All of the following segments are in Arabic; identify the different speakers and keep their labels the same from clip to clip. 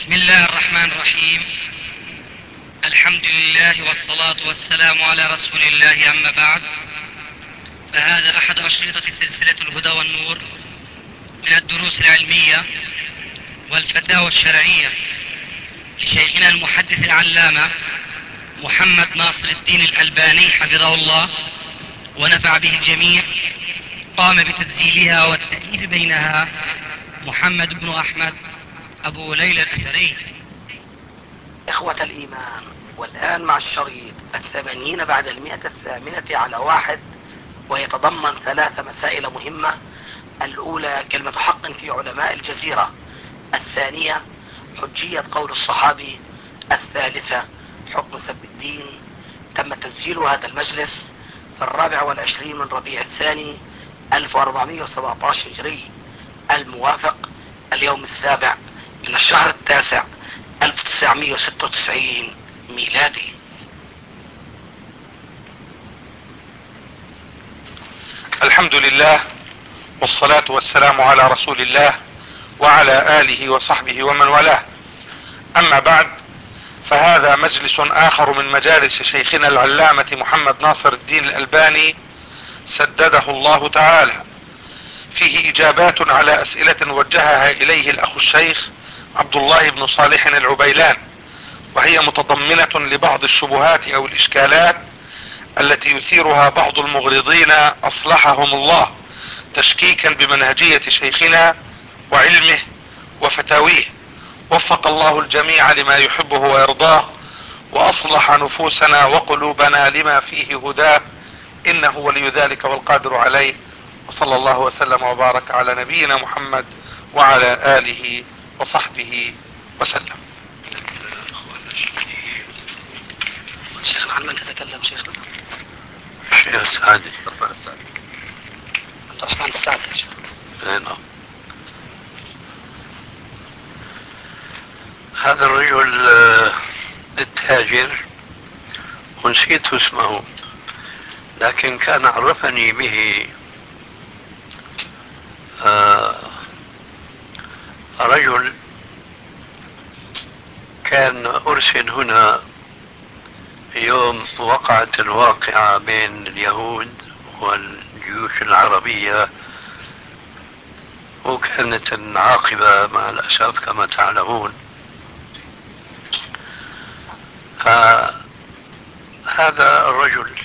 Speaker 1: بسم الله الرحمن الرحيم. الحمد لله والصلاة والسلام على رسول الله، أما بعد، فهذا أحد أشرطة سلسلة الهدى والنور من الدروس العلمية والفتاوى الشرعية لشيخنا المحدث العلامة محمد ناصر الدين الألباني حفظه الله ونفع به الجميع. قام بتسجيلها والتأليف بينها محمد بن أحمد أبو ليلى الأثري.
Speaker 2: إخوة الإيمان، والآن مع الشريط 80 بعد 108 على 1، ويتضمن 3 مسائل مهمة. الأولى كلمة حق في علماء الجزيرة، الثانية حجية قول الصحابي، الثالثة حكم سب الدين. تم تسجيل هذا المجلس في 24 من ربيع الثاني 1417 هجري، الموافق اليوم 7 من الشهر التاسع 1996 ميلادي.
Speaker 3: الحمد لله والصلاة والسلام على رسول الله وعلى آله وصحبه ومن والاه. أما بعد، فهذا مجلس آخر من مجالس شيخنا العلامة محمد ناصر الدين الألباني سدده الله تعالى، فيه إجابات على أسئلة وجهها إليه الأخ الشيخ عبد الله بن صالح العبيلان، وهي متضمنة لبعض الشبهات أو الإشكالات التي يثيرها بعض المغرضين أصلحهم الله، تشكيكا بمنهجية شيخنا وعلمه وفتاويه. وفق الله الجميع لما يحبه ويرضاه، وأصلح نفوسنا وقلوبنا لما فيه هداه، إنه ولي ذلك والقادر عليه. وصلى الله وسلم وبارك على نبينا محمد وعلى آله وصحبه وسلم.
Speaker 2: شيخنا، عن من تتكلم شيخنا؟
Speaker 3: الشيخ السعدي،
Speaker 2: عبد الرحمن السعدي.
Speaker 3: نعم. هذا الرجل التاجر، ونسيت اسمه، لكن كان عرفني به رجل كان أرسل هنا يوم وقعت الواقعة بين اليهود والجيوش العربية، وكانت العاقبة مع الأسف كما تعلمون. فهذا الرجل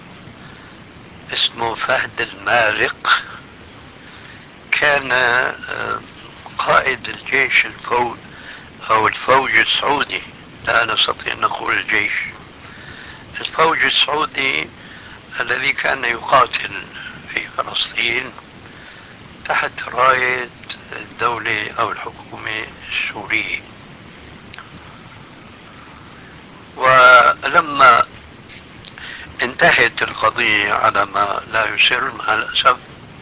Speaker 3: اسمه فهد المارق، كان قائد الجيش الفوج أو الفوج السعودي، لا نستطيع أن نقول الجيش، الفوج السعودي الذي كان يقاتل في فلسطين تحت راية الدولة أو الحكومة السورية. ولما انتهت القضية على ما لا يسر مع الأسف،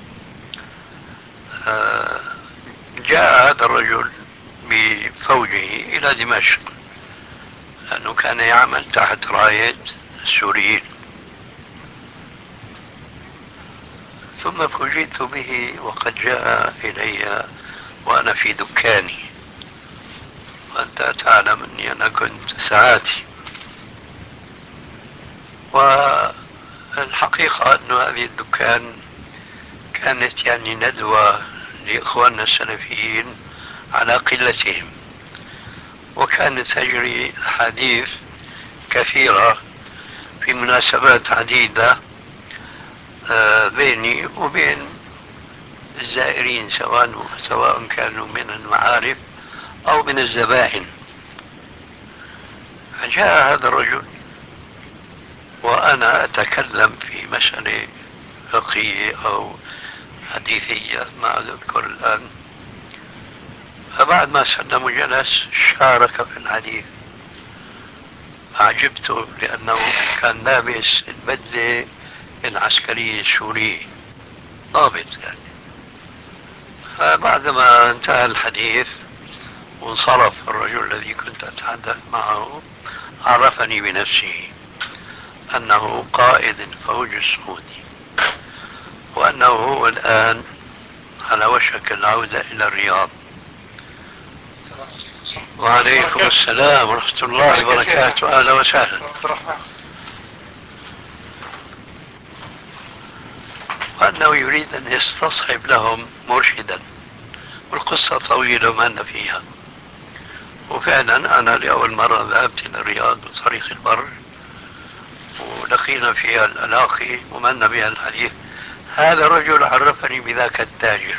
Speaker 3: جاء هذا الرجل بفوجه إلى دمشق، لأنه كان يعمل تحت راية السوريين. ثم فوجئت به وقد جاء إلي وأنا في دكاني، وأنت تعلم أني أنا كنت ساعاتي. والحقيقة أن هذه الدكان كانت يعني ندوة لإخواننا السلفيين على قلتهم، وكانت تجري أحاديث كثيرة في مناسبات عديدة بيني وبين الزائرين، سواء كانوا من المعارف أو من الزبائن. فجاء هذا الرجل وأنا أتكلم في مسألة فقهية أو حديثية، ما أذكر الآن. فبعد ما سلم وجلس شارك في الحديث. أعجبته لأنه كان لابس البدلة العسكرية السورية، ضابط يعني. فبعدما انتهى الحديث وانصرف الرجل الذي كنت أتحدث معه، عرفني بنفسه أنه قائد الفوج السعودي، وأنه هو الآن على وشك العودة إلى الرياض.
Speaker 4: وعليكم السلام ورحمة الله وبركاته. أهلا وسهلا. وأنه يريد أن يستصحب لهم مرشدا، والقصة طويلة ما أن فيها. وفعلا أنا لأول مرة ذهبت إلى الرياض بطريق البر، ولقينا فيها الألاقي ومن بها الحديث. هذا الرجل عرفني بذاك التاجر،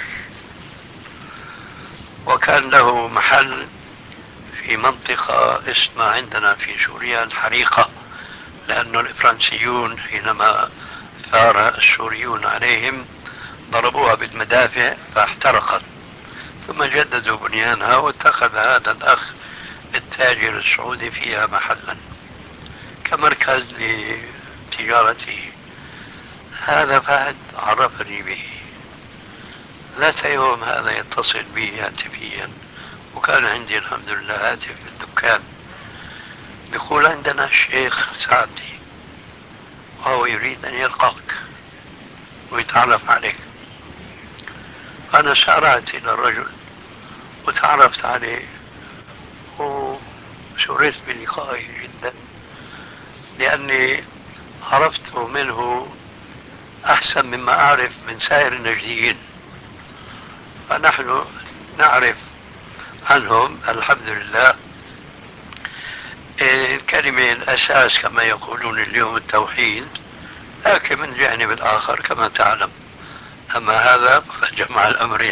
Speaker 4: وكان له محل في منطقة اسمها عندنا في سوريا الحريقة، لأن الفرنسيون حينما ثار السوريون عليهم ضربوها بالمدافع فاحترقت، ثم جددوا بنيانها، واتخذ هذا الأخ التاجر السعودي فيها محلا كمركز لتجارته. هذا فهد عرفني به. ذات يوم هذا يتصل بي هاتفيا، وكان عندي الحمد لله هاتف في الدكان، يقول عندنا الشيخ سعدي وهو يريد أن يلقاك ويتعرف عليك. أنا سارعت إلى الرجل وتعرفت عليه، وسررت بلقائه جدا، لأني عرفت منه أحسن مما أعرف من سائر النجديين. فنحن نعرف عنهم الحمد لله الكلمة الأساس كما يقولون اليوم التوحيد، لكن من جانب الآخر كما تعلم. أما هذا فقد جمع الأمرين.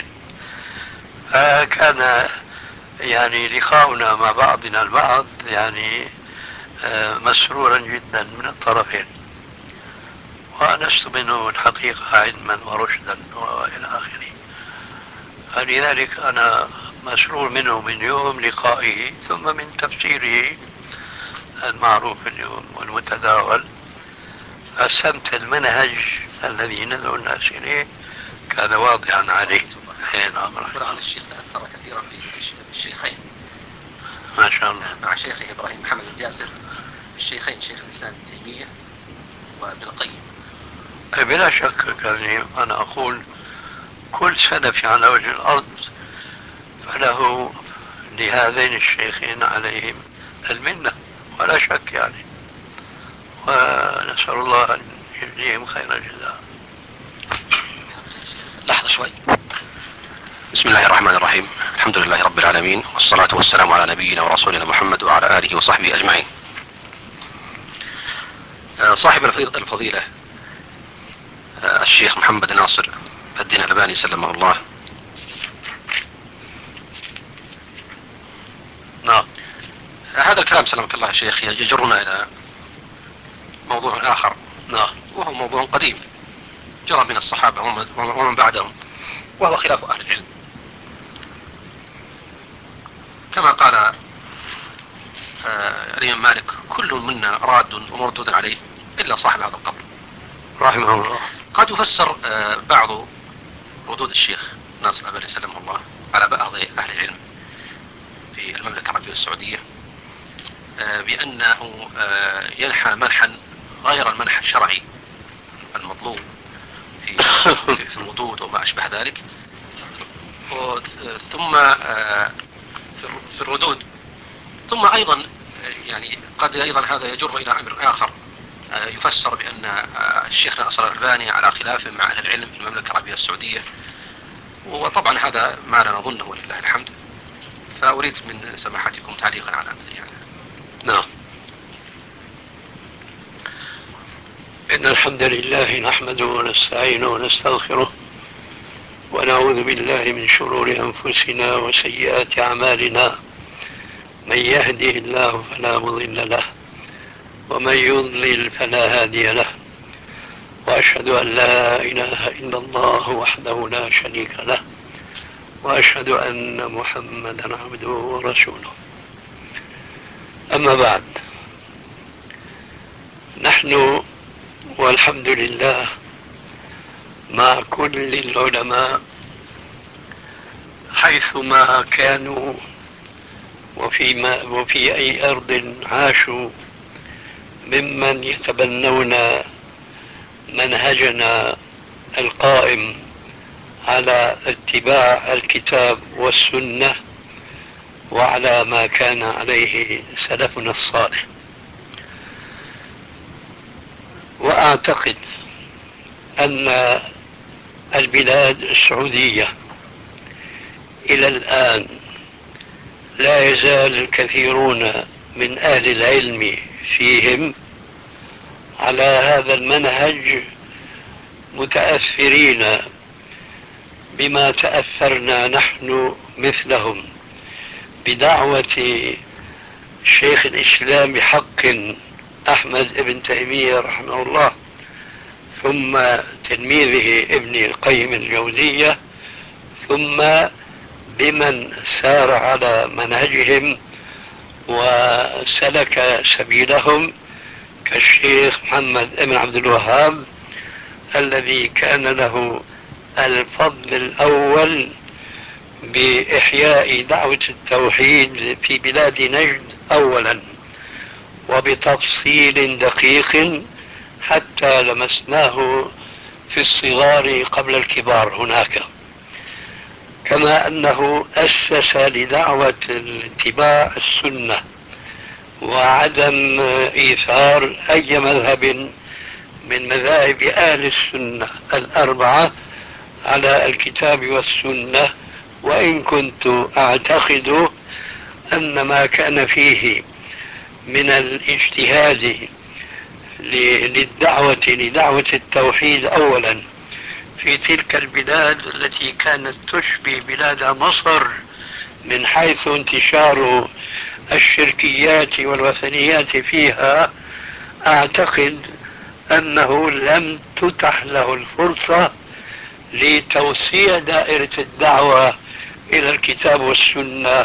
Speaker 4: فكان يعني لقاؤنا مع بعضنا البعض يعني مسرورا جدا من الطرفين، وأنست منه الحقيقة علما ورشدا وإلى آخره. فلذلك أنا مسرور منه من يوم لقائه، ثم من تفسيره المعروف اليوم والمتداول. قسمت المنهج الذي ندعو الناس إليه كان واضحا عليه.
Speaker 5: عن الشيخ تأثر كثيرا في الشيخين
Speaker 4: ما شاء الله،
Speaker 5: مع شيخه إبراهيم محمد الجاسر، الشيخين شيخ الإسلام ابن تيمية وابن القيم.
Speaker 4: بلا شك. يعني أنا أقول كل سلف على وجه الأرض فله لهذين الشيخين عليهم المنة ولا شك يعني، ونسأل الله أن يجزيهم خير الجزاء.
Speaker 5: لحظة شوي.
Speaker 6: بسم الله الرحمن الرحيم. الحمد لله رب العالمين، والصلاة والسلام على نبينا ورسولنا محمد وعلى آله وصحبه أجمعين. صاحب الفضيلة الشيخ محمد ناصر الدين الألباني سلمه الله،
Speaker 4: نعم.
Speaker 6: هذا الكلام سلمك الله يا شيخ يجرنا إلى موضوع آخر،
Speaker 4: نعم،
Speaker 6: وهو موضوع قديم جرى من الصحابة ومن بعدهم، وهو خلاف أهل العلم. كما قال الإمام مالك: كل منا راد ومردود عليه إلا صاحب هذا القبر
Speaker 4: رحمه الله.
Speaker 6: قد يفسر بعض ردود الشيخ ناصر الألباني سلمه الله على بعض أهل العلم في المملكة العربية السعودية بأنه ينحى منحا غير المنح الشرعي المطلوب في الردود وما أشبه ذلك. ثم في الردود، ثم أيضا يعني قد أيضا هذا يجر إلى أمر آخر، يفسر بأن الشيخ ناصر الألباني على خلاف مع أهل العلم في المملكة العربية السعودية، وطبعا هذا ما لا نظنه ولله الحمد. فأريد من سماحتكم تعليقا على مثل هذا.
Speaker 4: نعم. إن الحمد لله نحمده ونستعينه ونستغفره، ونعوذ بالله من شرور أنفسنا وسيئات أعمالنا. من يهده الله فلا مضل له، ومن يضلل فلا هادي له. وأشهد أن لا إله إلا الله وحده لا شريك له، وأشهد أن محمدا عبده ورسوله. أما بعد، نحن والحمد لله مع كل العلماء حيثما كانوا وفي أي أرض عاشوا، ممن يتبنون منهجنا القائم على اتباع الكتاب والسنة وعلى ما كان عليه سلفنا الصالح. وأعتقد أن البلاد السعودية إلى الآن لا يزال الكثيرون من أهل العلم فيهم على هذا المنهج متأثرين بما تأثرنا نحن مثلهم بدعوة شيخ الإسلام بحق أحمد بن تيمية رحمه الله، ثم تلميذه ابن القيم الجوزية، ثم بمن سار على منهجهم وسلك سبيلهم كالشيخ محمد بن عبد الوهاب الذي كان له الفضل الأول بإحياء دعوة التوحيد في بلاد نجد أولا وبتفصيل دقيق حتى لمسناه في الصغار قبل الكبار هناك، كما أنه أسس لدعوة اتباع السنة وعدم إيثار أي مذهب من مذاهب أهل السنة الأربعة على الكتاب والسنة، وإن كنت أعتقد أن ما كان فيه من الاجتهاد لدعوة التوحيد أولا في تلك البلاد التي كانت تشبه بلاد مصر من حيث انتشار الشركيات والوثنيات فيها، أعتقد أنه لم تتح له الفرصة لتوسيع دائرة الدعوة إلى الكتاب والسنة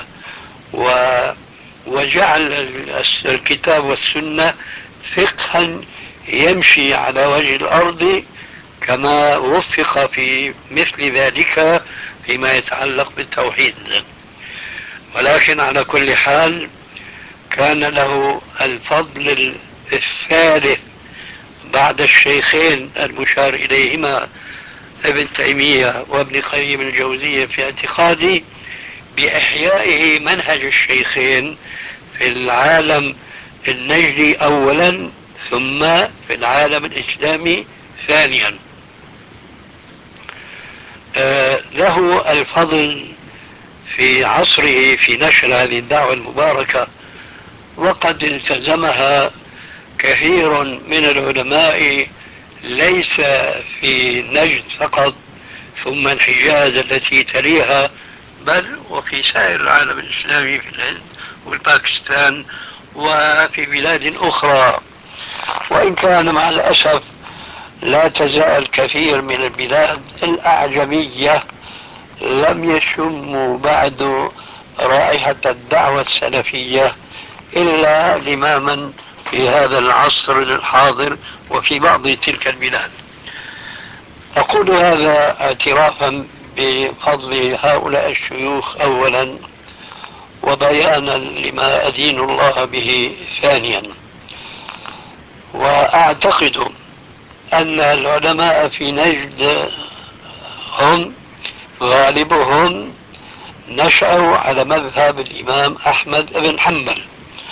Speaker 4: وجعل الكتاب والسنة فقها يمشي على وجه الأرض كما وفق في مثل ذلك فيما يتعلق بالتوحيد. ولكن على كل حال كان له الفضل الثالث بعد الشيخين المشار إليهما ابن تيمية وابن قيم الجوزية في اعتقادي بإحيائه منهج الشيخين في العالم النجدي أولا ثم في العالم الإسلامي ثانيا. له الفضل في عصره في نشر هذه الدعوة المباركة، وقد التزمها كثير من العلماء ليس في نجد فقط ثم الحجاز التي تليها، بل وفي سائر العالم الإسلامي في الهند والباكستان وفي بلاد أخرى. وإن كان مع الأسف لا تزال كثير من البلاد الأعجمية لم يشموا بعد رائحة الدعوة السلفية إلا لماما في هذا العصر الحاضر وفي بعض تلك البلاد. أقول هذا اعترافا بفضل هؤلاء الشيوخ أولا وبيانا لما أدين الله به ثانيا. وأعتقد أن العلماء في نجد هم غالبهم نشأوا على مذهب الإمام أحمد بن حنبل،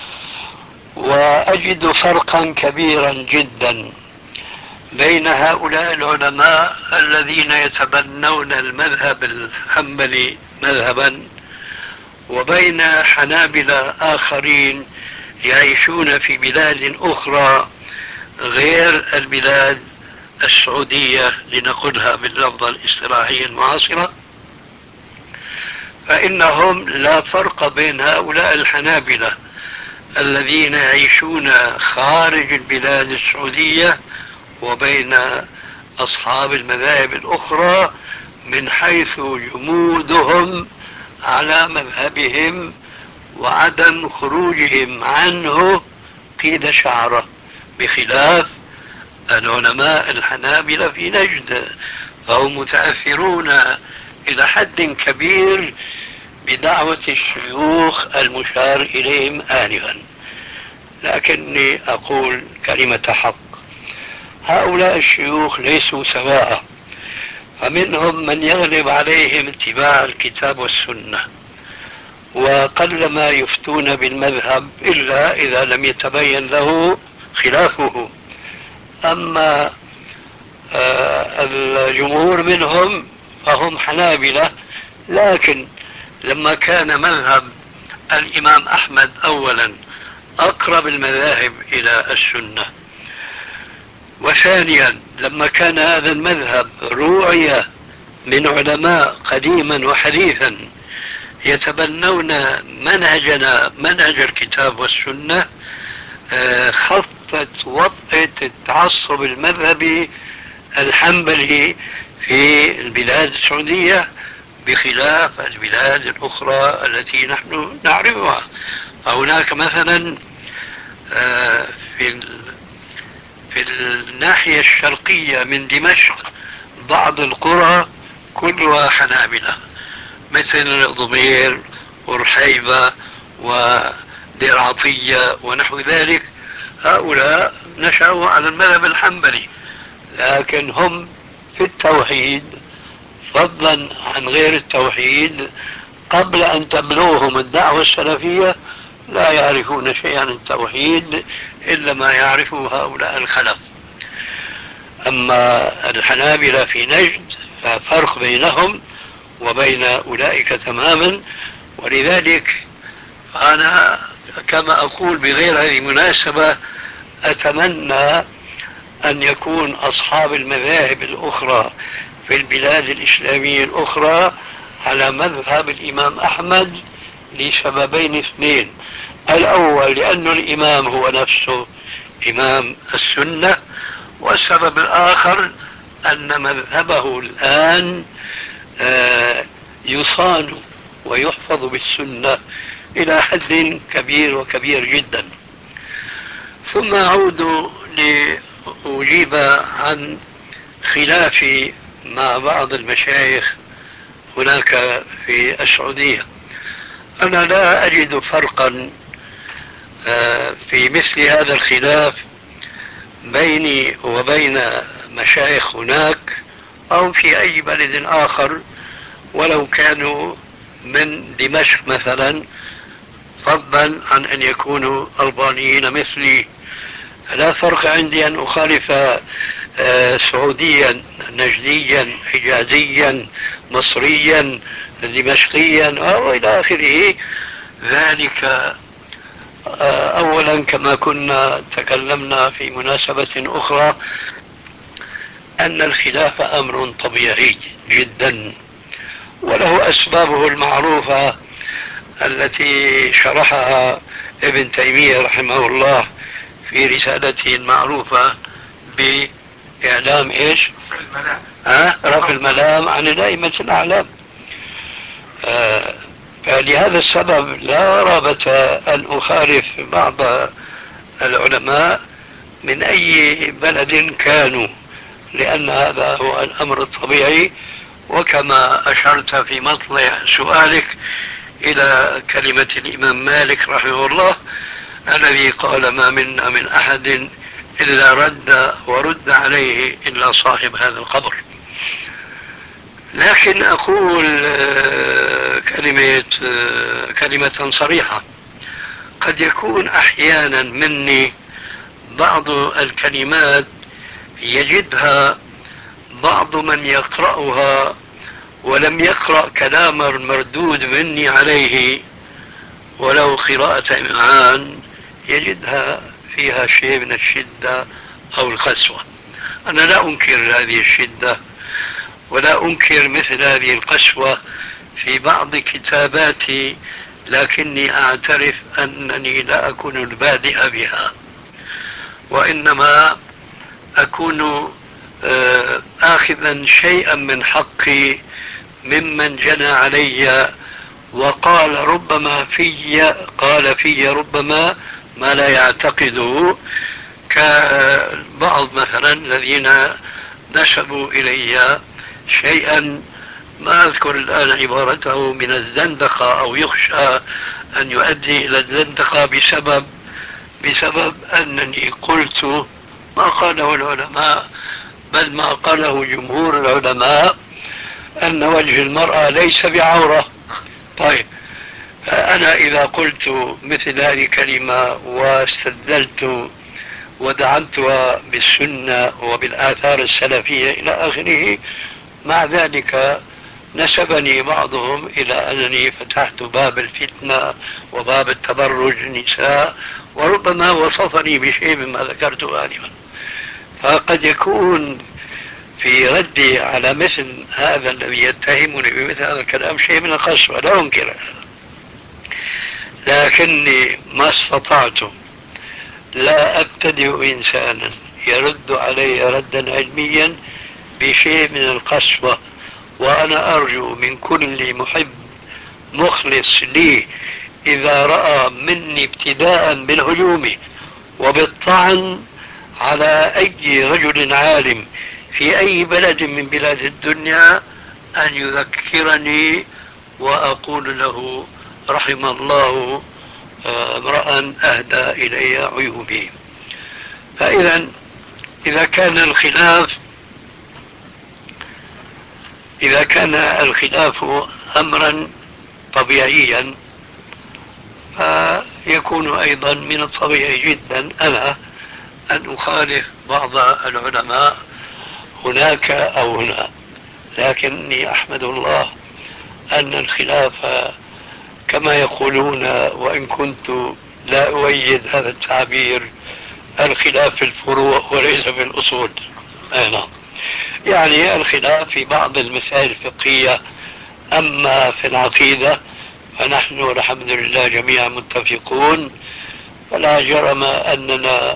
Speaker 4: وأجد فرقا كبيرا جدا بين هؤلاء العلماء الذين يتبنون المذهب الحنبلي مذهبا وبين حنابلة آخرين يعيشون في بلاد أخرى غير البلاد السعودية لنقولها باللفظة الاصطلاحية المعاصرة. فإنهم لا فرق بين هؤلاء الحنابلة الذين يعيشون خارج البلاد السعودية وبين أصحاب المذاهب الأخرى من حيث جمودهم على مذهبهم وعدم خروجهم عنه قيد شعره، بخلاف العلماء الحنابلة في نجد فهم متأثرون إلى حد كبير بدعوة الشيوخ المشار إليهم آنفا. لكني أقول كلمة حق، هؤلاء الشيوخ ليسوا سواء، فمنهم من يغلب عليهم اتباع الكتاب والسنة، وقلما يفتون بالمذهب إلا إذا لم يتبين له خلافه. أما الجمهور منهم فهم حنابلة، لكن لما كان مذهب الإمام أحمد أولا أقرب المذاهب إلى السنة، وثانيا لما كان هذا المذهب روعي من علماء قديما وحديثا يتبنون منهجنا منهج الكتاب والسنة، خفت وطأة التعصب المذهبي الحنبلي في البلاد السعودية بخلاف البلاد الأخرى التي نحن نعرفها. هناك مثلا في الناحية الشرقية من دمشق بعض القرى كلها حنابلة، مثل ضمير ورحيبة ودير عطية ونحو ذلك. هؤلاء نشأوا على المذهب الحنبلي، لكن هم في التوحيد فضلا عن غير التوحيد قبل أن تبلوهم الدعوة السلفية لا يعرفون شيئا عن التوحيد إلا ما يعرفه هؤلاء الخلف. أما الحنابلة في نجد ففرق بينهم وبين أولئك تماما. ولذلك أنا كما أقول بغير هذه المناسبة أتمنى أن يكون أصحاب المذاهب الأخرى في البلاد الإسلامية الأخرى على مذهب الإمام أحمد لسببين اثنين: الأول لأن الإمام هو نفسه إمام السنة، والسبب الآخر أن مذهبه الآن يصان ويحفظ بالسنة إلى حد كبير وكبير جدا. ثم أعود لأجيب عن خلافي مع بعض المشايخ هناك في السعودية. أنا لا أجد فرقا في مثل هذا الخلاف بيني وبين مشايخ هناك أو في أي بلد آخر ولو كانوا من دمشق مثلا، فضلا عن أن يكونوا ألبانيين مثلي. لا فرق عندي أن أخالف سعوديا، نجديا، حجازيا، مصريا، دمشقيا أو إلى آخره. ذلك أولا كما كنا تكلمنا في مناسبة أخرى أن الخلاف أمر طبيعي جدا وله أسبابه المعروفة التي شرحها ابن تيمية رحمه الله في رسالته المعروفة بإعلام إيش؟ رفع الملام عن الأئمة الأعلام. فلهذا السبب لا رابة أن أخالف بعض العلماء من أي بلد كانوا، لأن هذا هو الأمر الطبيعي. وكما أشرت في مطلع سؤالك إلى كلمة الإمام مالك رحمه الله الذي قال: ما منا من أحد إلا رد ورد عليه إلا صاحب هذا القبر. لكن أقول كلمة صريحة: قد يكون أحيانا مني بعض الكلمات يجدها بعض من يقرأها ولم يقرأ كلام المردود مني عليه ولو قراءة إمعان يجدها فيها شيء من الشدة أو القسوة. أنا لا أنكر هذه الشدة ولا أنكر مثل هذه القسوة في بعض كتاباتي، لكني أعترف أنني لا أكون البادئ بها، وإنما أكون آخذا شيئا من حقي ممن جنى علي وقال ربما قال في ربما ما لا يعتقده، كبعض مثلا الذين نسبوا إلي شيئا ما أذكر الآن عبارته من الزندقة أو يخشى أن يؤدي إلى الزندقة بسبب أنني قلت ما قاله العلماء بل ما قاله جمهور العلماء أن وجه المرأة ليس بعورة. طيب أنا إذا قلت مثل هذه الكلمة واستدلت ودعمتها بالسنة وبالآثار السلفية إلى آخره، مع ذلك نسبني بعضهم إلى أنني فتحت باب الفتنة وباب التبرج النساء، وربما وصفني بشيء مما ذكرته آنفا. فقد يكون في ردي على مثل هذا الذي يتهمني بمثل هذا الكلام شيء من القسوة، لا أنكر هذا، لكني ما استطعت لا أبتدئ إنسانا يرد علي ردا علميا بشيء من القسوة. وأنا أرجو من كل محب مخلص لي إذا رأى مني ابتداء بالهجوم وبالطعن على أي رجل عالم في أي بلد من بلاد الدنيا أن يذكرني وأقول له رحم الله امرأ أهدى إلي عيوبي. فإذا إذا كان الخلاف أمرا طبيعيا، فيكون أيضا من الطبيعي جدا أنا أن أخالف بعض العلماء هناك أو هنا. لكني أحمد الله أن الخلاف كما يقولون، وإن كنت لا أؤيد هذا التعبير، الخلاف في الفروع وليس في الأصول. نعم، يعني الخلاف في بعض المسائل الفقهية، أما في العقيدة فنحن الحمد لله جميعا متفقون. فلا جرم أننا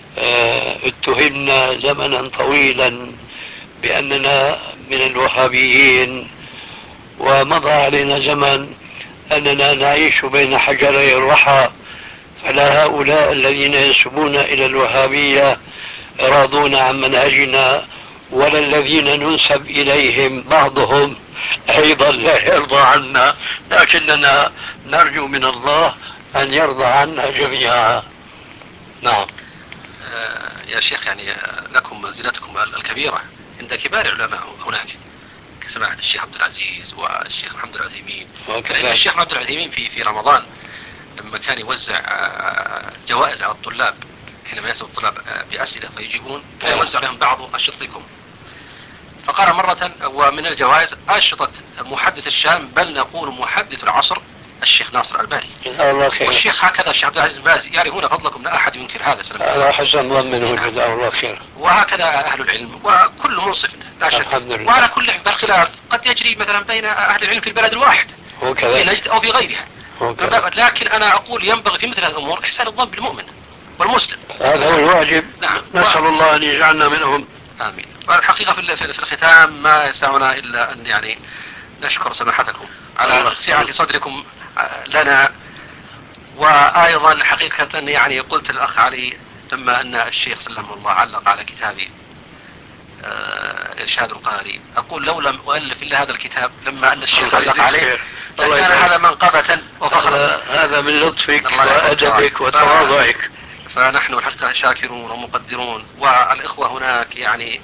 Speaker 4: اتهمنا زمنا طويلا بأننا من الوهابيين، ومضى علينا زمن أننا نعيش بين حجري الرحى، فلا هؤلاء الذين ينسبون إلى الوهابية راضون عن منهجنا، ولا الذين ننسب إليهم بعضهم أيضا لا يرضى عنا، لكننا نرجو من الله أن يرضى عنا جميعا. نعم.
Speaker 6: يا شيخ، يعني لكم منزلتكم الكبيرة عند كبار العلماء هناك كسماحة الشيخ عبد العزيز والشيخ محمد العثيمين. الشيخ عبد العثيمين في رمضان لما كان يوزع جوائز على الطلاب، حينما يسأل الطلاب بأسئلة فيجيبون، كان يوزع لهم بعض أشرطتكم. فقال مرة ومن الجوائز أشرطة المحدث الشام، بل نقول محدث العصر، الشيخ ناصر الألباني. والشيخ هكذا الشيخ عبد العزيز البازي يعرفون فضلكم، لا أحد ينكر هذا.
Speaker 4: هذا حسن ظن منه، جزاه الله خير.
Speaker 6: وهكذا أهل العلم وكل منصف لا شك. وعلى كل بالخلاف قد يجري مثلا بين أهل العلم في البلد الواحد في نجد أو في غيرها، لكن أنا أقول ينبغي في مثل هذه الأمور إحسان الظن بالمؤمن والمسلم،
Speaker 4: هذا هو الواجب.
Speaker 6: نعم.
Speaker 4: نسأل الله أن يجعلنا منهم.
Speaker 6: آمين. والحقيقة في الختام ما يسعنا إلا أن يعني نشكر سماحتكم على سعة صدركم لنا. وأيضا حقيقة يعني قلت للأخ علي لما أن الشيخ سلمه الله علق على كتابي إرشاد القاري، أقول لو لم أؤلف إلا هذا الكتاب لما أن الشيخ علق عليه لكان هذا منقبة وفخرا.
Speaker 4: هذا من لطفك وأدبك وتواضعك.
Speaker 6: فنحن الحقيقة شاكرون ومقدرون، والإخوة هناك يعني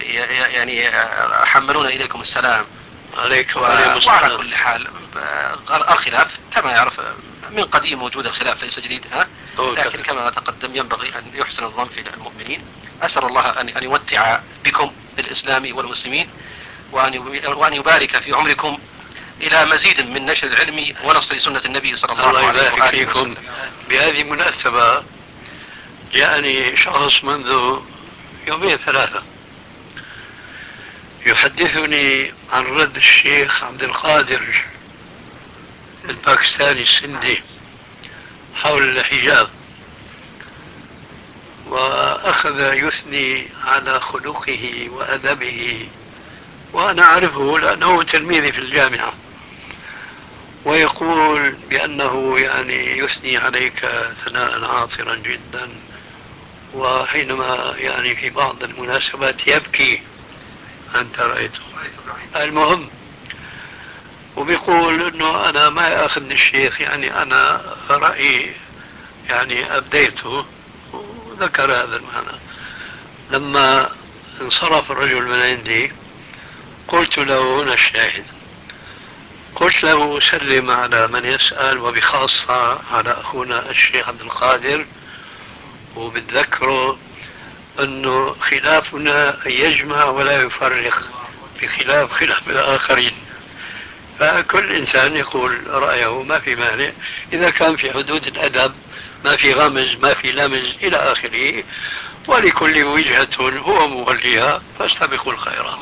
Speaker 6: حملون إليكم السلام.
Speaker 4: عليكم
Speaker 6: وعلى كل حال الخلاف كما يعرف من قديم موجود، الخلاف ليس جديد، لكن كما تقدم ينبغي أن يحسن الظن في المؤمنين. أسأل الله أن يمتع بكم بالإسلام والمسلمين، وأن يبارك في عمركم إلى مزيد من نشر العلم ونصر سنة النبي صلى الله عليه وسلم.
Speaker 4: بهذه المناسبة جاءني شخص منذ يومين ثلاثة يحدثني عن رد الشيخ عبد القادر الباكستاني السندي حول الحجاب، وأخذ يثني على خلقه وأدبه، وأنا أعرفه لأنه تلميذي في الجامعة، ويقول بأنه يعني يثني عليك ثناء عاطرا جدا، وحينما يعني في بعض المناسبات يبكي. أنت رأيته. المهم، وبيقول انه انا ما ياخذني الشيخ، يعني انا رأيي يعني ابديته، وذكر هذا المعنى. لما انصرف الرجل من عندي قلت له هنا الشاهد، قلت له سلم على من يسأل وبخاصة على أخونا الشيخ عبد القادر، وبتذكره أنه خلافنا يجمع ولا يفرق، بخلاف خلاف الآخرين. فكل إنسان يقول رأيه، ما في مانع إذا كان في حدود الأدب، ما في غمز ما في لمز إلى آخره، ولكل وجهة هو موليها فاستبقوا الخيرات.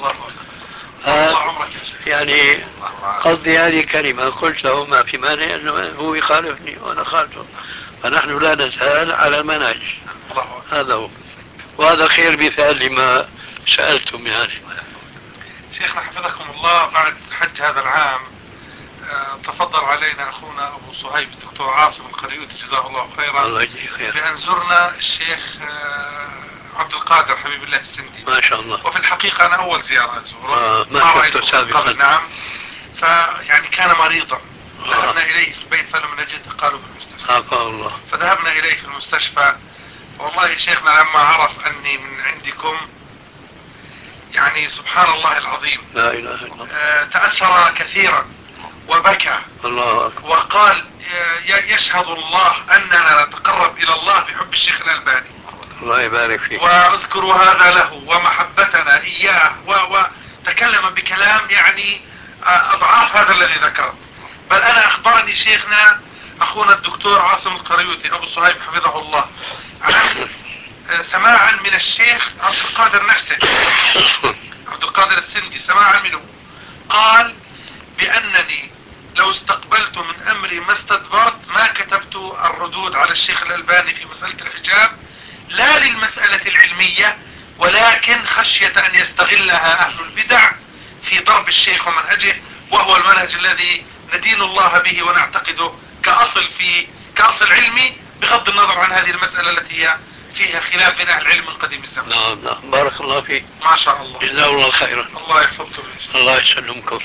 Speaker 4: يعني قصدي هذه كلمة قلت له ما في مانع أنه هو يخالفني وأنا خالفه، فنحن لا نزال على المنهج. هذا هو، وهذا خير مثال لما سألتم يعني.
Speaker 3: شيخنا حفظكم الله، بعد حج هذا العام تفضل علينا أخونا أبو صهيب الدكتور عاصم القريوطي جزاه الله خيرا،
Speaker 4: الله يجزيه خير،
Speaker 3: بأن زرنا الشيخ عبد القادر حبيب الله السندي
Speaker 4: ما شاء الله.
Speaker 3: وفي الحقيقة أنا أول زيارة أزوره،
Speaker 4: ما رأيته سابقا.
Speaker 3: نعم. فيعني كان مريضا، ذهبنا إليه في البيت فلم نجده، قالوا في المستشفى.
Speaker 4: عافاه الله.
Speaker 3: فذهبنا إليه في المستشفى، والله شيخنا لما عرف أني من عندكم يعني سبحان الله العظيم،
Speaker 4: لا إله إلا الله،
Speaker 3: تأثر كثيرا وبكى.
Speaker 4: الله أكبر.
Speaker 3: وقال يشهد الله أننا نتقرب إلى الله بحب الشيخ الألباني،
Speaker 4: الله يبارك فيك،
Speaker 3: واذكر هذا له ومحبتنا إياه، وتكلم بكلام يعني أضعاف هذا الذي ذكره. بل أنا أخبرني شيخنا أخونا الدكتور عاصم القريوطي أبو صهيب حفظه الله عن سماعا من الشيخ عبد القادر نفسه، عبد القادر السندي، سماعا منه، قال بأنني لو استقبلت من أمري ما استدبرت ما كتبت الردود على الشيخ الألباني في مسألة الحجاب، لا للمسألة العلمية ولكن خشية أن يستغلها أهل البدع في ضرب الشيخ ومنهجه، وهو المنهج الذي ندين الله به ونعتقده كأصل علمي، بغض النظر عن هذه المسألة التي هي فيها خلاف بين أهل العلم من قديم الزمن.
Speaker 4: نعم نعم، بارك الله فيك،
Speaker 3: ما شاء الله،
Speaker 4: جزاه الله خيرا.
Speaker 3: الله يحفظكم،
Speaker 4: الله يسلمكم.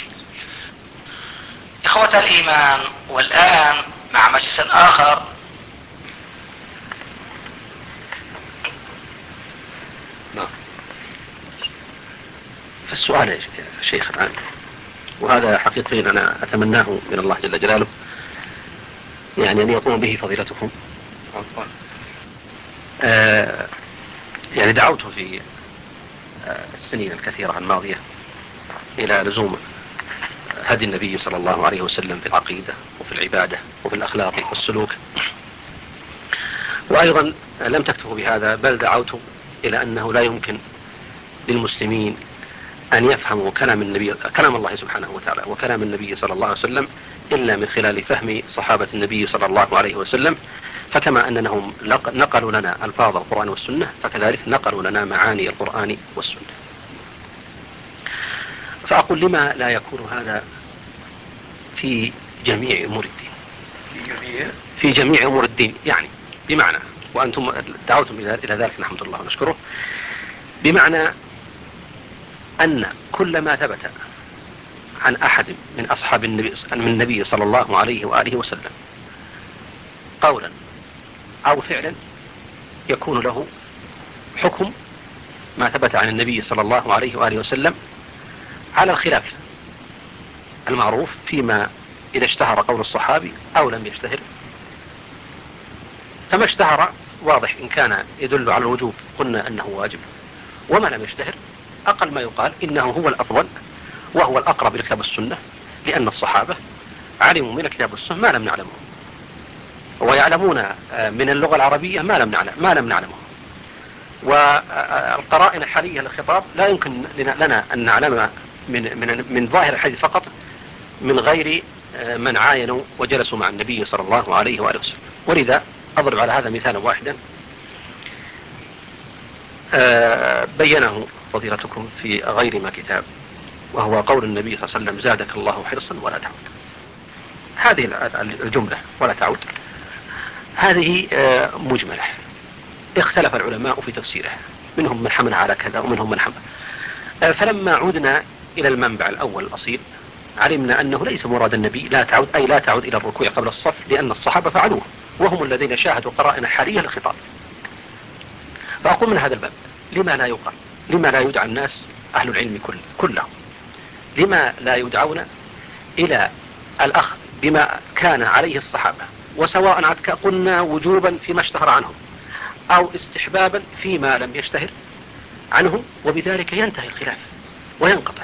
Speaker 2: إخوة الإيمان، والآن مع مجلس آخر
Speaker 5: السؤال يا شيخ الآن، وهذا حقيقي أنا أتمناه من الله جل جلاله، يعني أن يقوم به فضيلتكم. يعني دعوت في السنين الكثيرة الماضية إلى لزوم هدي النبي صلى الله عليه وسلم في العقيدة وفي العبادة وفي الأخلاق والسلوك، وأيضا لم تكتفوا بهذا، بل دعوت إلى أنه لا يمكن للمسلمين أن يفهموا كلام الله سبحانه وتعالى وكلام النبي صلى الله عليه وسلم إلا من خلال فهم صحابة النبي صلى الله عليه وسلم. فكما أنهم نقلوا لنا ألفاظ القرآن والسنة، فكذلك نقلوا لنا معاني القرآن والسنة. فأقول لما لا يكون هذا في جميع أمور الدين، في جميع أمور الدين، يعني بمعنى، وأنتم دعوتم إلى ذلك نحمد الله ونشكره، بمعنى أن كل ما ثبت عن أحد من أصحاب النبي صلى الله عليه وآله وسلم قولا أو فعلا يكون له حكم ما ثبت عن النبي صلى الله عليه وآله وسلم، على الخلاف المعروف فيما إذا اشتهر قول الصحابي أو لم يشتهر. فما اشتهر واضح إن كان يدل على الوجوب قلنا أنه واجب، وما لم يشتهر أقل ما يقال إنه هو الأفضل وهو الأقرب لكتاب السنة، لأن الصحابة علموا من الكتاب والسنة ما لم نعلمه، ويعلمون من اللغة العربية ما لم نعلمه. والقرائن الحالية للخطاب لا يمكن لنا أن نعلم من ظاهر الحديث فقط من غير من عاينوا وجلسوا مع النبي صلى الله عليه وآله وسلم. ولذا أضرب على هذا مثالا واحدا بينه فضيلتكم في غير ما كتاب، وهو قول النبي صلى الله عليه وسلم: زادك الله حرصا ولا تعود. هذه الجملة ولا تعود هذه مجملة، اختلف العلماء في تفسيرها، منهم من حمل على كذا ومنهم من حمل. فلما عدنا إلى المنبع الأول الأصيل علمنا أنه ليس مراد النبي لا تعود، أي لا تعود إلى الركوع قبل الصف، لأن الصحابة فعلوه وهم الذين شاهدوا قرائن حالية للخطاب. فأقول من هذا الباب لما لا يقال، لما لا يدعى الناس أهل العلم كلهم، لما لا يدعون إلى الأخذ بما كان عليه الصحابة، وسواء قلنا وجوبا فيما اشتهر عنهم أو استحبابا فيما لم يشتهر عنهم، وبذلك ينتهي الخلاف وينقطع.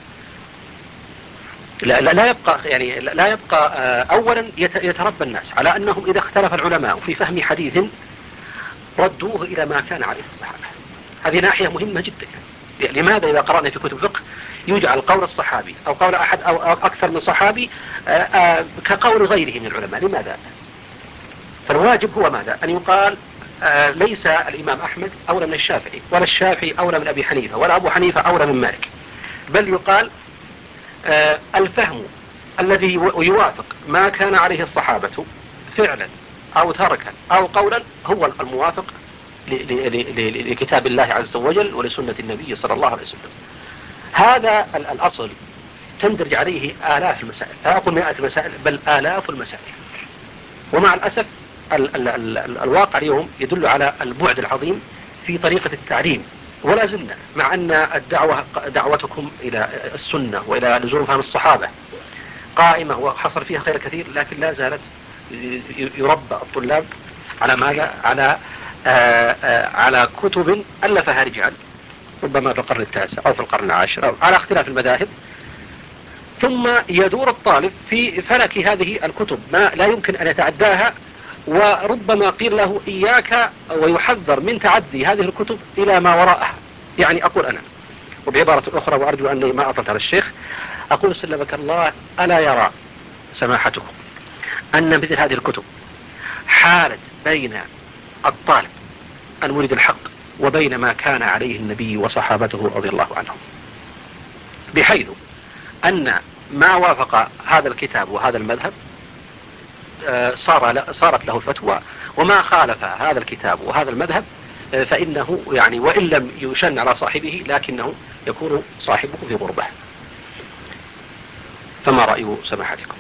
Speaker 5: لا يبقى أولا يتربى الناس على أنهم إذا اختلف العلماء في فهم حديث ردوه إلى ما كان عليه الصحابة. هذه ناحية مهمة جدا. لماذا إذا قرأنا في كتب الفقه يجعل قول الصحابي أو قول أحد أو أكثر من صحابي كقول غيره من العلماء؟ لماذا؟ فالواجب هو ماذا؟ أن يقال ليس الإمام أحمد أولى من الشافعي، ولا الشافعي أولى من أبي حنيفة، ولا أبو حنيفة أولى من مالك، بل يقال الفهم الذي يوافق ما كان عليه الصحابة فعلا أو تركا أو قولا هو الموافق لكتاب الله عز وجل ولسنة النبي صلى الله عليه وسلم. هذا الأصل تندرج عليه آلاف المسائل، لا أقول مئات المسائل بل آلاف المسائل. ومع الأسف الواقع اليوم يدل على البعد العظيم في طريقة التعليم، ولا زلنا مع أن دعوتكم إلى السنة وإلى لزوم فهم الصحابة قائمة وحصل فيها خير كثير، لكن لا زالت يربى الطلاب على ماذا؟ على كتب ألفها رجال ربما في القرن التاسع أو في القرن العاشر أو على اختلاف المذاهب، ثم يدور الطالب في فلك هذه الكتب ما لا يمكن أن يتعداها، وربما قيل له إياك ويحذر من تعدي هذه الكتب إلى ما وراءها. يعني أقول أنا وبعبارة أخرى، وأرجو أني ما أطلت على الشيخ، أقول سلمك الله ألا يرى سماحتكم أن مثل هذه الكتب حالت بين الطالب المريد الحق وبين ما كان عليه النبي وصحابته رضي الله عنهم، بحيث أن ما وافق هذا الكتاب وهذا المذهب صارت له فتوى، وما خالف هذا الكتاب وهذا المذهب فإنه يعني وإن لم يشن على صاحبه لكنه يكون صاحبه في غربة. فما رأي سماحتكم؟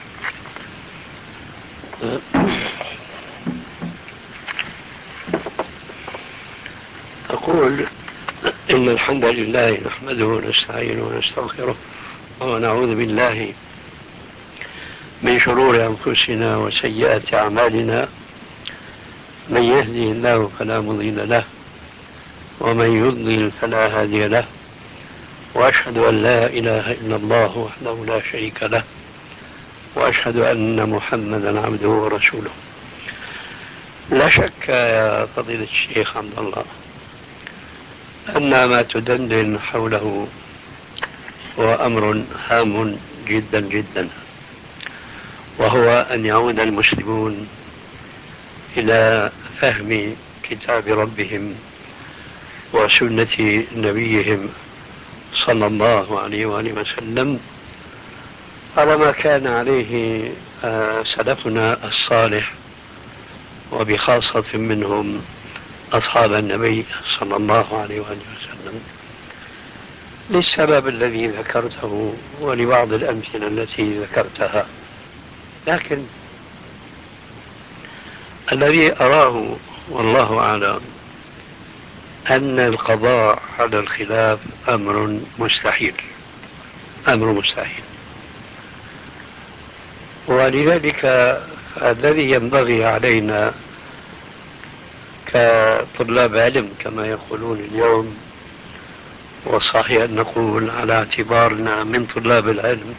Speaker 4: أقول إن الحمد لله نحمده ونستعينه ونستغفره ونعوذ بالله من شرور أنفسنا وسيئات أعمالنا، من يهدي الله فلا مضل له ومن يضلل فلا هادي له، وأشهد أن لا إله إلا الله وحده لا شريك له، وأشهد أن محمدا عبده ورسوله. لا شك يا فضيلة الشيخ عبد الله أن ما تدندن حوله هو أمر هام جدا جدا، وهو أن يعود المسلمون إلى فهم كتاب ربهم وسنة نبيهم صلى الله عليه وآله وسلم على ما كان عليه سلفنا الصالح، وبخاصة منهم أصحاب النبي صلى الله عليه وآله وسلم، للسبب الذي ذكرته ولبعض الأمثلة التي ذكرتها. لكن الذي أراه والله أعلم أن القضاء على الخلاف أمر مستحيل، ولذلك الذي ينبغي علينا كطلاب علم كما يقولون اليوم، وصحيح أن نقول على اعتبارنا من طلاب العلم،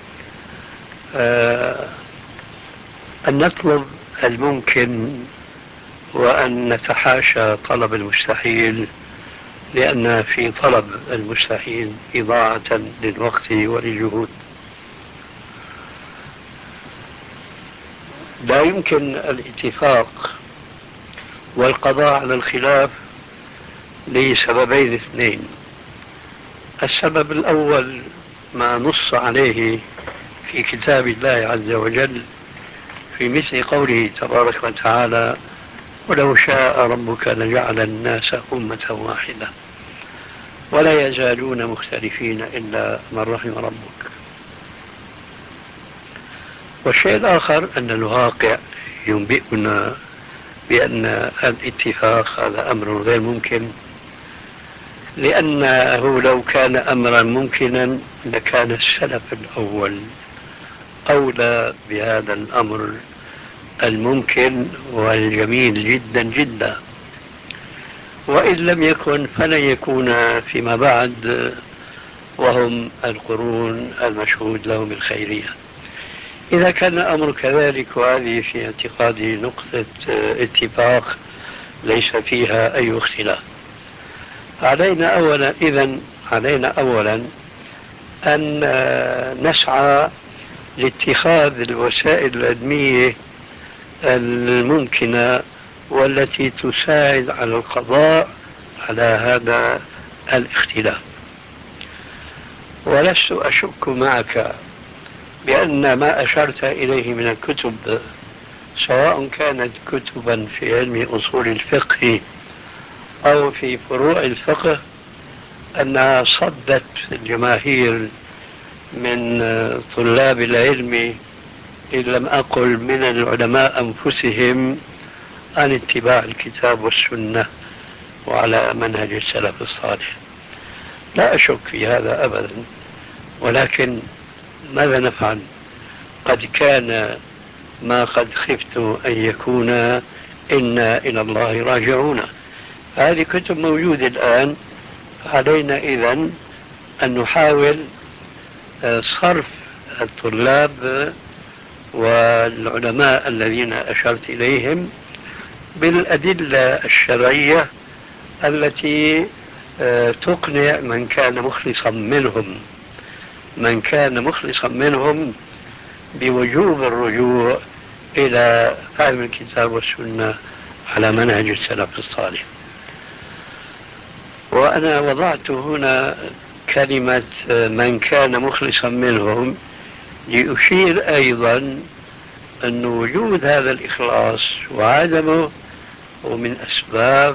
Speaker 4: أن نطلب الممكن وأن نتحاشى طلب المستحيل، لأن في طلب المستحيل إضاعة للوقت وللجهود. لا يمكن الاتفاق والقضاء على الخلاف لسببين اثنين. السبب الأول ما نص عليه في كتاب الله عز وجل في مثل قوله تبارك وتعالى: ولو شاء ربك لجعل الناس أمة واحدة ولا يزالون مختلفين إلا من رحم ربك. والشيء الآخر أن الواقع ينبئنا بأن الاتفاق هذا أمر غير ممكن، لأنه لو كان أمرا ممكنا لكان السلف الأول
Speaker 7: أولى بهذا الأمر الممكن والجميل جدا جدا، وإن لم يكن فلن يكون فيما بعد، وهم القرون المشهود لهم الخيرية. إذا كان الأمر كذلك، وهذه في اعتقادي نقطة اتفاق ليس فيها أي اختلاف، علينا أولا أن نسعى لاتخاذ الوسائل العلمية الممكنة والتي تساعد على القضاء على هذا الاختلاف. ولست أشك معك بأن ما أشرت إليه من الكتب، سواء كانت كتبا في علم أصول الفقه أو في فروع الفقه، أنها صدت الجماهير من طلاب العلم، إن لم أقل من العلماء أنفسهم، عن اتباع الكتاب والسنة وعلى منهج السلف الصالح. لا أشك في هذا أبدا، ولكن ماذا نفعل؟ قد كان ما قد خفت أن يكون، إنا إلى الله راجعون. هذه كتب موجودة الآن، علينا إذن أن نحاول صرف الطلاب والعلماء الذين أشرت إليهم بالأدلة الشرعية التي تقنع من كان مخلصا منهم بوجوب الرجوع إلى فهم الكتاب والسنة على منهج السلف الصالح. وأنا وضعت هنا كلمة من كان مخلصا منهم لأشير أيضا أن وجود هذا الإخلاص وعدمه هو من أسباب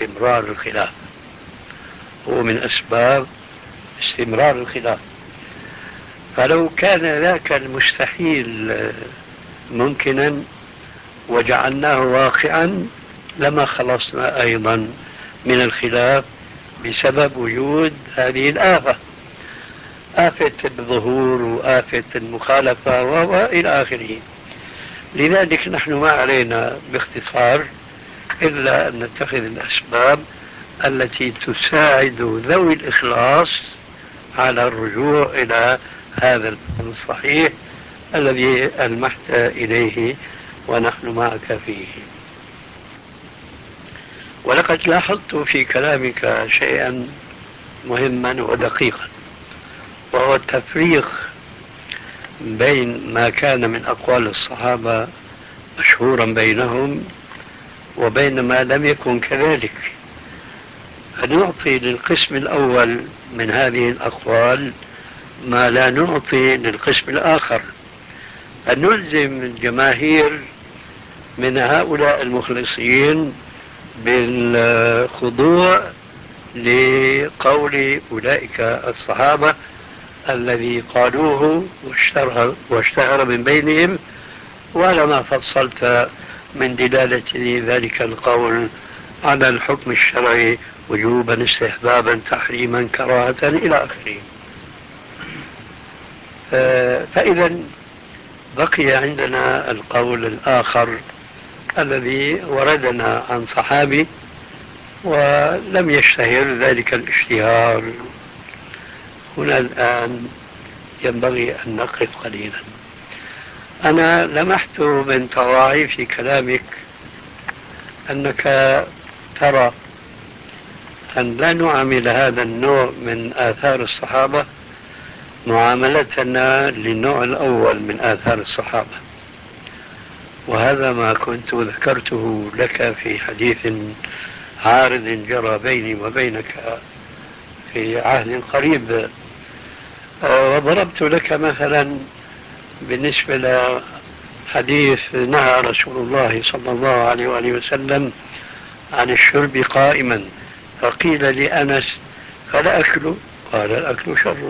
Speaker 7: استمرار الخلاف. فلو كان ذاك المستحيل ممكنا وجعلناه واقعا لما خلصنا أيضا من الخلاف بسبب وجود هذه الآفة، آفة الظهور وآفة المخالفة وإلى آخره. لذلك نحن ما علينا باختصار إلا أن نتخذ الأسباب التي تساعد ذوي الإخلاص على الرجوع إلى هذا الفهم الصحيح الذي ألمحت إليه ونحن معك فيه. ولقد لاحظت في كلامك شيئا مهما ودقيقا، وهو التفريق بين ما كان من أقوال الصحابة مشهورا بينهم وبين ما لم يكن كذلك. فنعطي للقسم الأول من هذه الأقوال ما لا نعطي للقسم الآخر، أن نلزم الجماهير من هؤلاء المخلصين بالخضوع لقول أولئك الصحابة الذي قالوه واشتهر من بينهم، وعلى ما فصلت من دلالة ذلك القول على الحكم الشرعي وجوبا استحبابا تحريما كراهة إلى آخره. فإذا بقي عندنا القول الآخر الذي وردنا عن صحابي ولم يشتهر ذلك الاشتهار. هنا الآن ينبغي أن نقف قليلا. أنا لمحت من تراعي في كلامك أنك ترى أن لا نعامل هذا النوع من آثار الصحابة معاملتنا للنوع الأول من آثار الصحابة، وهذا ما كنت ذكرته لك في حديث عارض جرى بيني وبينك في عهد قريب. وضربت لك مثلا بالنسبة لحديث نهى رسول الله صلى الله عليه وآله وسلم عن الشرب قائما، فقيل لأنس فلا أكل، قال الأكل شر.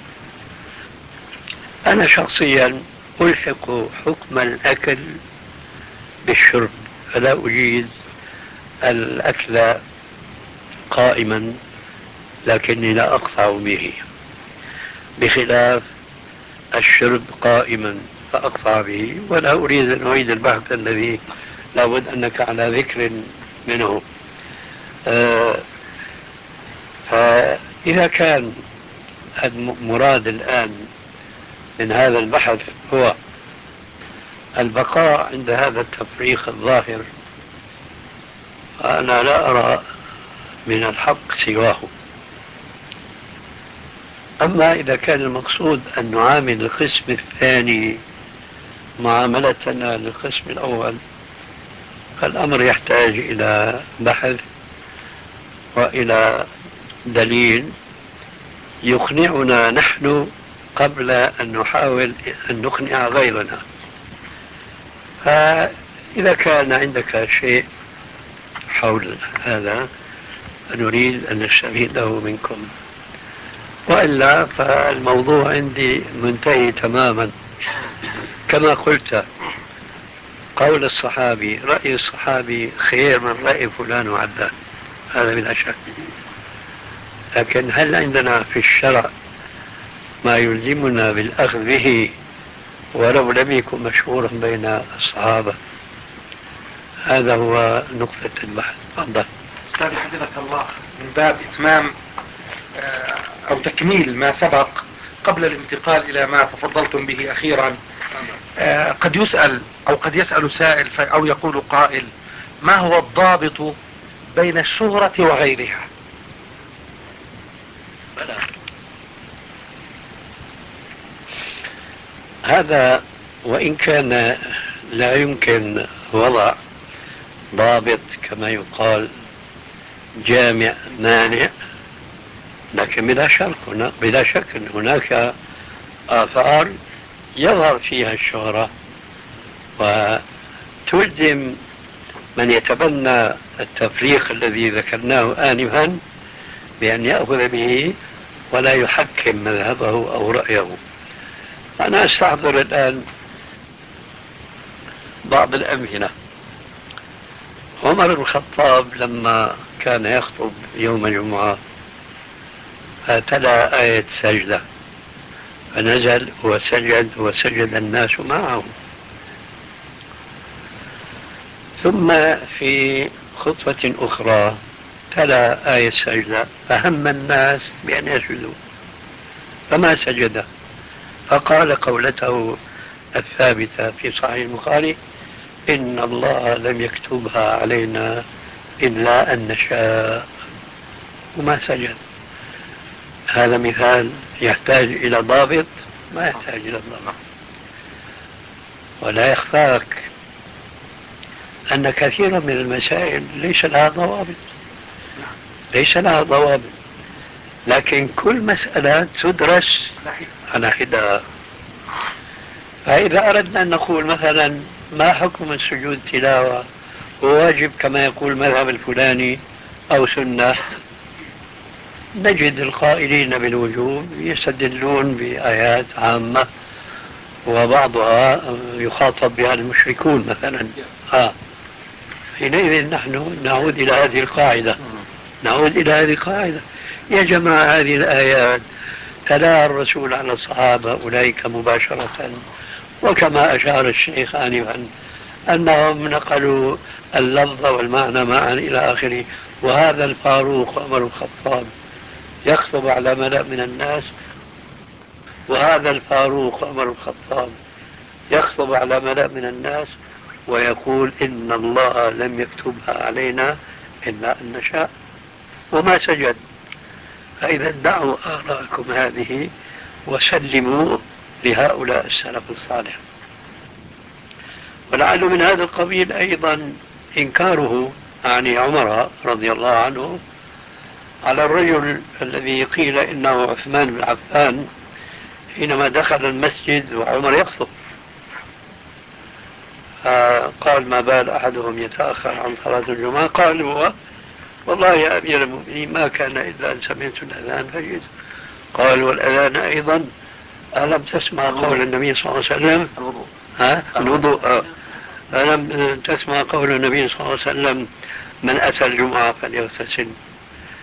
Speaker 7: أنا شخصيا ألحق حكم الأكل بالشرب، فلا أجيز الأكل قائما، لكني لا أقطع به، بخلاف الشرب قائما فأقطع به، ولا أريد أن أعيد البحث الذي لابد أنك على ذكر منه. فإذا كان المراد الآن من هذا البحث هو البقاء عند هذا التفريق الظاهر، فأنا لا أرى من الحق سواه. أما إذا كان المقصود أن نعامل القسم الثاني معاملتنا للقسم الأول، فالأمر يحتاج إلى بحث وإلى دليل يقنعنا نحن قبل أن نحاول أن نقنع غيرنا. فإذا كان عندك شيء حول هذا فنريد أن نستفيده منكم، وإلا فالموضوع عندي منتهي تماما. كما قلت، قول الصحابي، رأي الصحابي خير من رأي فلان وعلان، هذا بلا شك. لكن هل عندنا في الشرع ما يلزمنا بالأخذ به ولو لم يكن مشهورا بين الصحابة؟ هذا هو نقطة البحث. تفضل.
Speaker 3: أستاذ حفظك الله، من باب إتمام أو تكميل ما سبق قبل الانتقال إلى ما تفضلتم به أخيرا، قد يسأل أو قد يسأل سائل أو يقول قائل: ما هو الضابط بين الشهرة وغيرها؟
Speaker 7: هذا وإن كان لا يمكن وضع ضابط كما يقال جامع مانع، لكن بلا شك أن هناك آثار يظهر فيها الشهرة وتلزم من يتبنى التفريق الذي ذكرناه آنفا بأن يأخذ به ولا يحكم مذهبه أو رأيه. أنا أستحضر الآن بعض الأمثلة. عمر بن الخطاب لما كان يخطب يوم الجمعة فتلا آية سجدة، فنزل وسجد الناس معه. ثم في خطبة أخرى تلا آية سجدة فهم الناس بأن يسجدوا فما سجد، فقال قولته الثابتة في صحيح البخاري: إن الله لم يكتبها علينا إلا أن نشاء، وما سجد. هذا مثال يحتاج إلى ضابط؟ ما يحتاج إلى ضابط. ولا يخفاك أن كثيرا من المسائل ليس لها ضوابط، لكن كل مسألة تدرس على حدة. فإذا أردنا أن نقول مثلا ما حكم السجود تلاوة، وواجب كما يقول المذهب الفلاني أو سنة، نجد القائلين بالوجوب يستدلون بآيات عامة وبعضها يخاطب بها المشركون مثلا. حينئذ نحن نعود إلى هذه القاعدة. يا جماعة، هذه الآيات تلاها الرسول على الصحابة أولئك مباشرة، وكما أشار الشيخ آنفا أنهم نقلوا اللفظ والمعنى معا إلى آخره. وهذا الفاروق عمر الخطاب يخطب على ملأ من الناس ويقول: إن الله لم يكتبها علينا إلا أن نشاء، وما سجد. فإذا دعوا آراءكم هذه وسلموا لهؤلاء السلف الصالح. ولعل من هذا القبيل أيضا إنكاره عن عمر رضي الله عنه على الرجل الذي قيل إنه عثمان بن عفان حينما دخل المسجد وعمر يخطب، قال: ما بال أحدهم يتأخر عن صلاة الجمعة؟ قال هو: والله يا أمير المؤمنين ما كان إلا أن سمعت الأذان فجئت. قال: والأذان أيضا ألم تسمع قول النبي صلى الله عليه وسلم؟ الوضوء. ألم تسمع قول النبي صلى الله عليه وسلم: من أتى الجمعة فليغتسل؟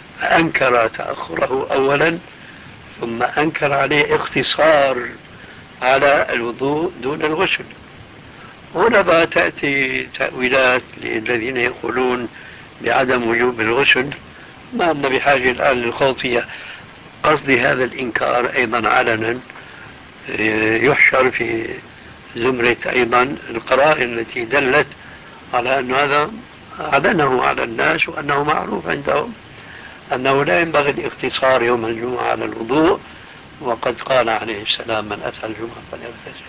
Speaker 7: فأنكر تأخره أولا، ثم أنكر عليه اختصار على الوضوء دون الغسل. هنا بقى تأتي تأويلات للذين يقولون بعدم وجوب الغسل، ما أن بحاجة الآن للخوض فيها. قصدي هذا الإنكار أيضا علنا يحشر في زمرة أيضا القرائن التي دلت على أن هذا أعلنه على الناس، وأنه معروف عندهم أنه لا ينبغي الاقتصار يوم الجمعة على الوضوء، وقد قال عليه السلام: من أتى الجمعة فليغتسل.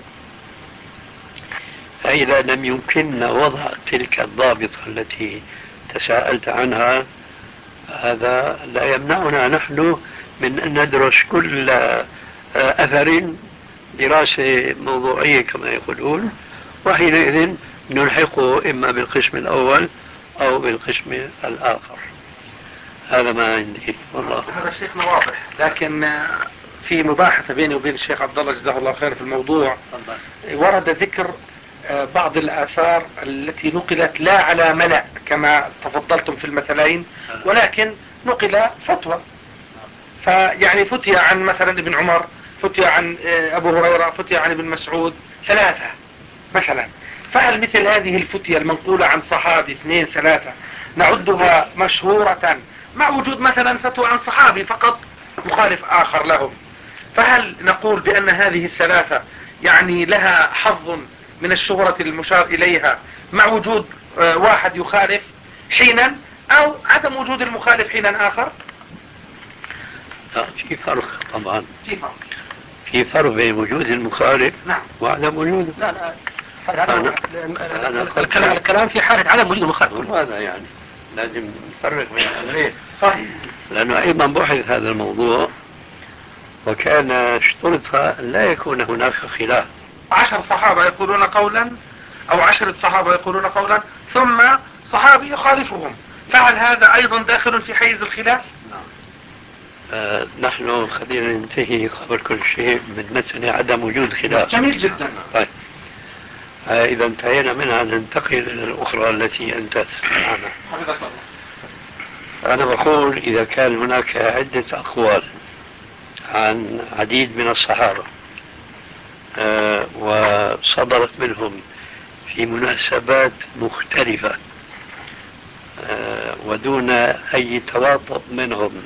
Speaker 7: فإذا لم يمكننا وضع تلك الضابطة التي تساءلت عنها، هذا لا يمنعنا نحن من أن ندرس كل أثر دراسة موضوعية كما يقولون، وحينئذ نلحقه إما بالقسم الأول أو بالقسم الآخر. هذا ما عندي والله.
Speaker 3: هذا شيخنا واضح، لكن في مباحثة بيني وبين الشيخ عبد الله جزاه الله خير في الموضوع. ورد ذكر بعض الآثار التي نقلت لا على ملأ كما تفضلتم في المثلين، ولكن نقل فتوى. فيعني فتي عن مثلا ابن عمر، فتي عن أبو هريرة، فتي عن ابن مسعود، 3 مثلا. فهل مثل هذه الفتية المنقولة عن صحابي 2 3 نعدها مشهورة مع وجود مثلا فتوى عن صحابي فقط مخالف آخر لهم؟ فهل نقول بأن هذه 3 يعني لها حظ من الشهرة المشار إليها مع وجود واحد يخالف حينا، أو عدم وجود المخالف حينا آخر؟
Speaker 7: في فرق طبعا،
Speaker 3: في فرق.
Speaker 7: في فرق بين وجود المخالف
Speaker 3: نعم
Speaker 7: وعدم وجوده.
Speaker 5: لا الكلام في حالة عدم وجود المخالف،
Speaker 7: هذا يعني لازم نفرق بين الأمرين.
Speaker 3: صحيح.
Speaker 7: لأنه أيضا بحث هذا الموضوع، وكان اشترط لا يكون هناك خلاف.
Speaker 3: 10 صحابة يقولون قولا أو 10 صحابة يقولون قولا ثم صحابي يخالفهم، فهل هذا أيضا داخل في حيز الخلاف؟
Speaker 7: نحن خلينا ننتهي قبل كل شيء من مسألة عدم وجود خلاف.
Speaker 3: جميل جدا.
Speaker 7: طيب، إذا انتهينا منها ننتقل إلى الأخرى التي أنت معنا. أنا بقول إذا كان هناك عدة أقوال عن عديد من الصحابة وصدرت منهم في مناسبات مختلفة ودون أي تواطؤ منهم،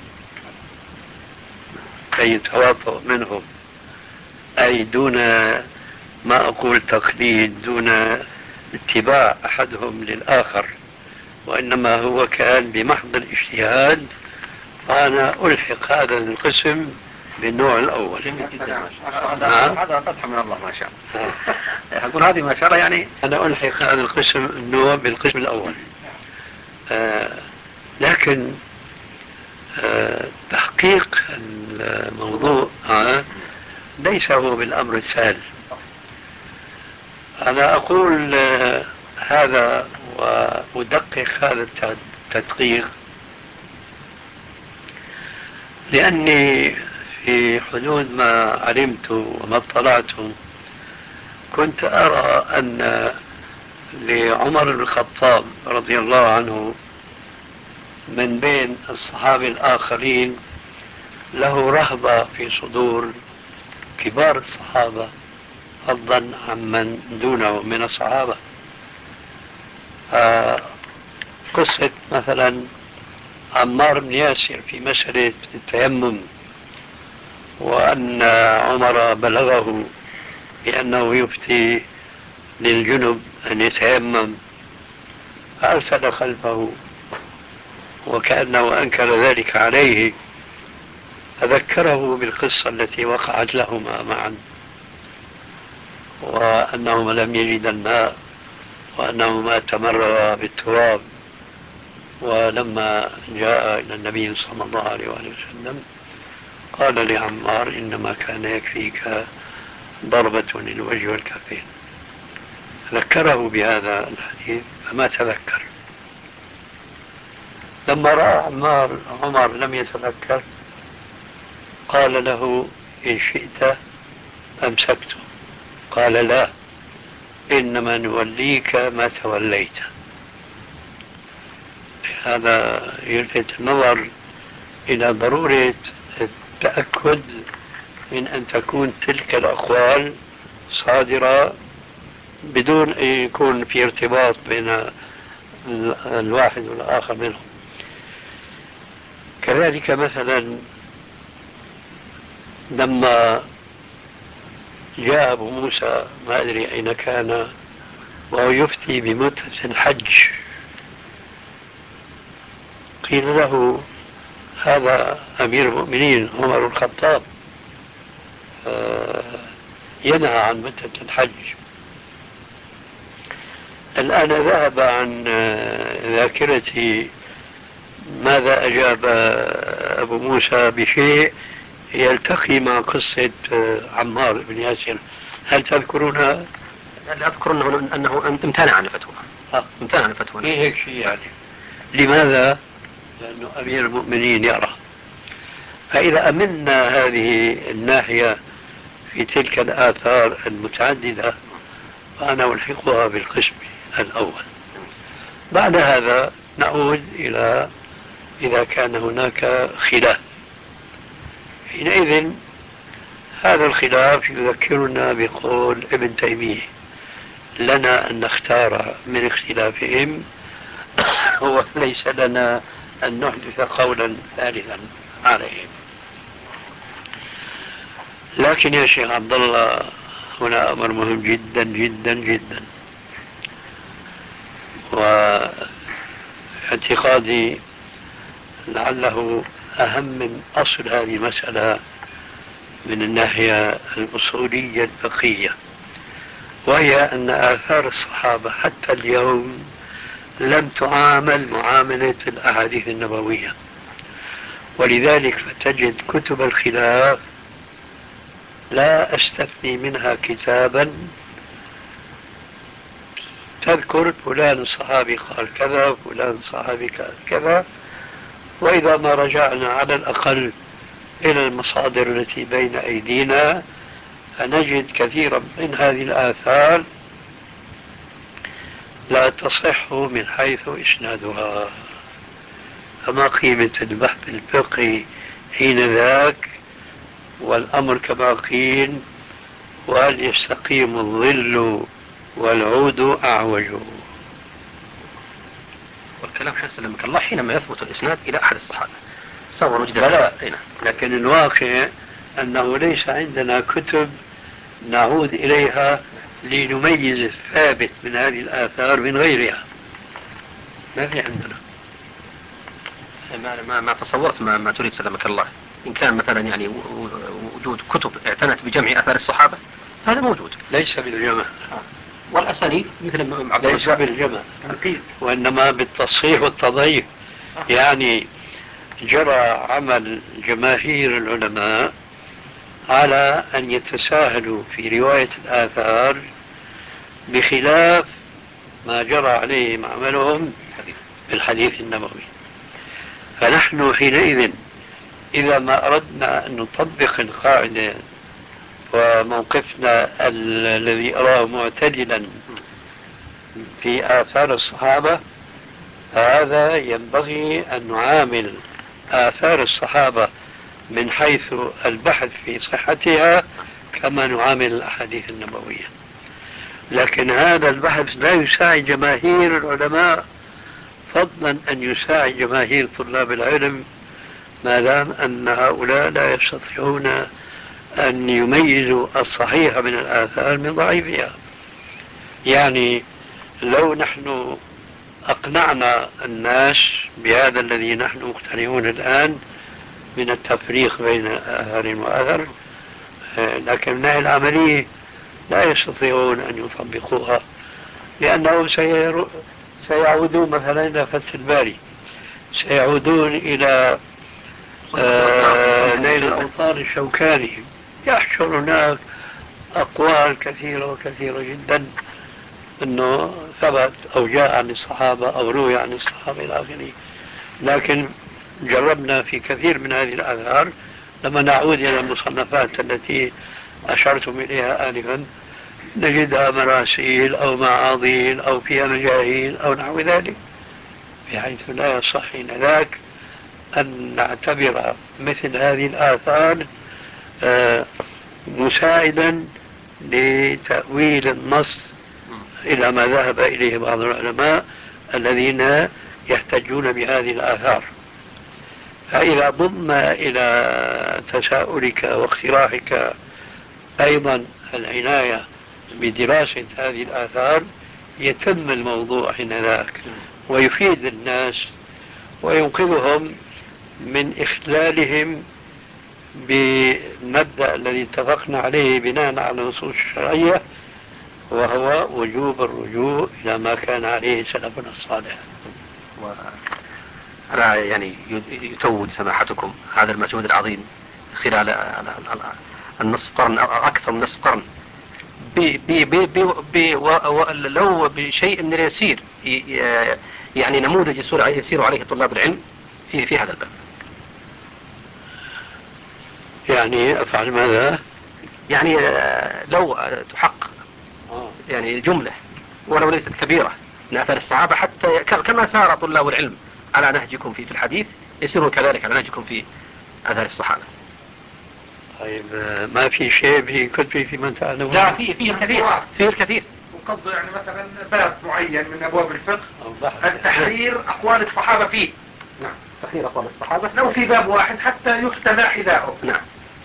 Speaker 7: أي دون ما أقول تقليد، دون اتباع أحدهم للآخر، وإنما هو كان بمحض الاجتهاد، فأنا ألحق هذا القسم بالنوع الأول.
Speaker 5: هذا فتح من الله ما شاء الله. أقول هذه ما شاء الله، يعني
Speaker 7: أنا ألحق هذا القسم النوع بالقسم الأول. لكن تحقيق الموضوع ليس هو بالأمر السهل. أنا أقول هذا وأدقق هذا التدقيق لأني في حدود ما علمت وما اطلعت كنت أرى أن لعمر بن الخطاب رضي الله عنه من بين الصحابة الآخرين له رهبة في صدور كبار الصحابة فضلا عمن دونه من الصحابة. قصة مثلا عمار بن ياسر في مسألة التيمم، وأن عمر بلغه بأنه يفتي للجنب أن يتيمم، فأرسل خلفه وكأنه أنكر ذلك عليه، فذكره بالقصة التي وقعت لهما معا، وأنهما لم يجد الماء، وأنهما تمرغا بالتراب، ولما جاء إلى النبي صلى الله عليه وسلم قال لعمار: إنما كان يكفيك ضربة للوجه والكفين. ذكره بهذا الحديث فما تذكر. لما رأى عمر لم يتذكر قال له: إن شئت أمسكته. قال: لا، إنما نوليك ما توليت. هذا يلفت النظر إلى ضرورة التأكد من أن تكون تلك الأقوال صادرة بدون أن يكون في ارتباط بين الواحد والآخر منهم. كذلك مثلا لما جاء أبو موسى ما أدري أين كان وهو يفتي بمدة الحج، قيل له هذا أمير المؤمنين عمر الخطاب ينهى عن مدة الحج. الآن ذهب عن ذاكرتي ماذا أجاب أبو موسى بشيء يلتقي مع قصة عمار بن ياسر. هل تذكرونها؟
Speaker 5: لا أذكر أنه امتنع عن الفتوى. امتنع عن الفتوى.
Speaker 7: إيه هيك شيء يعني. لماذا؟ لأنه أمير المؤمنين يرى. فإذا أمنا هذه الناحية في تلك الآثار المتعددة فأنا ألحقها بالقسم الأول. بعد هذا نعود إلى إذا كان هناك خلاف، حينئذ هذا الخلاف يذكرنا بقول ابن تيمية: لنا أن نختار من اختلافهم وليس لنا أن نحدث قولا ثالثا عليهم. لكن يا شيخ عبد الله هنا أمر مهم جدا جدا جدا، واعتقادي لعله أهم من أصل هذه المسألة من الناحية الأصولية الفقهية، وهي أن آثار الصحابة حتى اليوم لم تعامل معاملة الأحاديث النبوية، ولذلك فتجد كتب الخلاف لا أستثني منها كتابا تذكر فلان الصحابي قال كذا فلان الصحابي قال كذا، وإذا ما رجعنا على الأقل إلى المصادر التي بين أيدينا فنجد كثيرا من هذه الآثار لا تصح من حيث إسنادها. فما قيمة البحث الفقهي حين ذاك والأمر كما قيل: وهل يستقيم الظل والعود أعوج.
Speaker 5: والكلام حسن الله حينما يثبت الإسناد إلى أحد الصحابة سواء وجد
Speaker 7: لا، لكن الواقع أنه ليس عندنا كتب نعود إليها لنميز الثابت من هذه الآثار من غيرها. ما في عندنا.
Speaker 5: ما تصورت ما تريد سلمك الله. إن كان مثلا يعني وجود كتب اعتنت بجمع آثار الصحابة هذا موجود.
Speaker 7: ليس بالجمع.
Speaker 5: والأسانيد مثل
Speaker 7: ليس بالجمع، وإنما بالتصحيح والتضعيف. يعني جرى عمل جماهير العلماء على أن يتساهلوا في رواية الآثار بخلاف ما جرى عليهم عملهم بالحديث النبوي. فنحن حينئذ إذا ما أردنا أن نطبق القاعدة وموقفنا الذي أراه معتدلا في آثار الصحابة، فهذا ينبغي أن نعامل آثار الصحابة من حيث البحث في صحتها كما نعامل الأحاديث النبوية. لكن هذا البحث لا يساعد جماهير العلماء، فضلا أن يساعد جماهير طلاب العلم، ما دام أن هؤلاء لا يستطيعون أن يميزوا الصحيح من الآثار من ضعيفها. يعني لو نحن أقنعنا الناس بهذا الذي نحن مقتنعون الآن من التفريق بين آثار وآثار، لكن من الناحية العملية لا يستطيعون أن يطبقوها، لأنهم سيعودون مثلا إلى فتح الباري، سيعودون إلى نيل الأوطار الشوكاني، يحشر هناك أقوال كثيرة وكثيرة جدا أنه ثبت أو جاء عن الصحابة أو روي عن الصحابة إلى آخره. لكن جربنا في كثير من هذه الآثار لما نعود إلى المصنفات التي أشرتم إليها آنفا نجدها مراسيل أو معاضيل أو فيها مجاهيل أو نحو ذلك، بحيث لا يصح ذاك أن نعتبر مثل هذه الآثار مساعدا لتأويل النص إلى ما ذهب إليه بعض العلماء الذين يحتجون بهذه الآثار. فإذا ضم إلى تساؤلك واقتراحك أيضا العناية بدراسة هذه الآثار يتم الموضوع حينذاك ويفيد الناس وينقذهم من إخلالهم بالمبدأ الذي اتفقنا عليه بناء على النصوص الشرعية، وهو وجوب الرجوع إلى ما كان عليه سلفنا الصالح.
Speaker 5: أنا يعني يتوج سماحتكم هذا المجهود العظيم خلال النصف قرن أو أكثر من نصف قرن لو بشيء من اليسير يعني نموذج يسير عليه طلاب العلم في هذا الباب.
Speaker 7: يعني أفعل ماذا؟
Speaker 5: يعني لو تحقق يعني جملة ولو ليست كبيرة من آثار الصحابة حتى كما سار طلاب العلم على نهجكم في الحديث يسيرون كذلك على نهجكم في آثار الصحابة.
Speaker 7: طيب ما في شيء في كتبي في من تعلمون؟
Speaker 5: لا فيه الكثير
Speaker 3: وقضوا يعني مثلا باب معين من أبواب الفقه التحرير أقوال الصحابة فيه.
Speaker 5: نعم تحرير أقوال الصحابة
Speaker 3: لو في باب واحد حتى يختبى حذاؤه.
Speaker 5: نعم.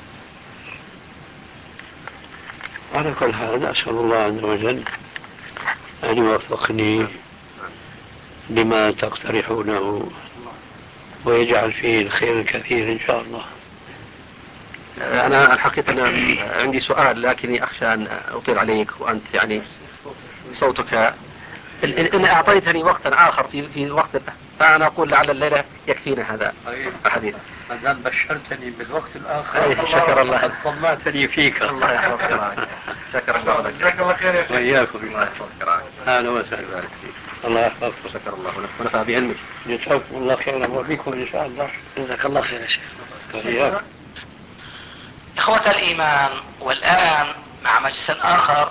Speaker 7: على كل حال أسأل الله عز وجل أن يوفقني لما تقترحونه ويجعل فيه الخير الكثير إن شاء الله.
Speaker 5: أنا الحقيقة أنا عندي سؤال لكني أخشى أن أطيل عليك وأنت يعني صوتك إن أعطيتني وقتا آخر في وقت فأنا أقول لعل الليلة يكفينا هذا الحديث.
Speaker 7: ما دام بشرتني بالوقت الآخر
Speaker 5: شكر الله.
Speaker 7: قد طمعتني فيك.
Speaker 5: الله يحفظك. شكر الله لك.
Speaker 3: جزاك الله خير يا شيخ.
Speaker 7: وإياكم.
Speaker 5: الله يحفظك.
Speaker 7: أهلا وسهلا. الله يحفظك.
Speaker 5: شكر الله لك ونفع بعلمك.
Speaker 7: جزاكم الله خيرا وبكم إن شاء الله.
Speaker 2: جزاك الله خير يا شيخ.
Speaker 7: وإياكم.
Speaker 2: إخوة الإيمان، والآن مع مجلس آخر.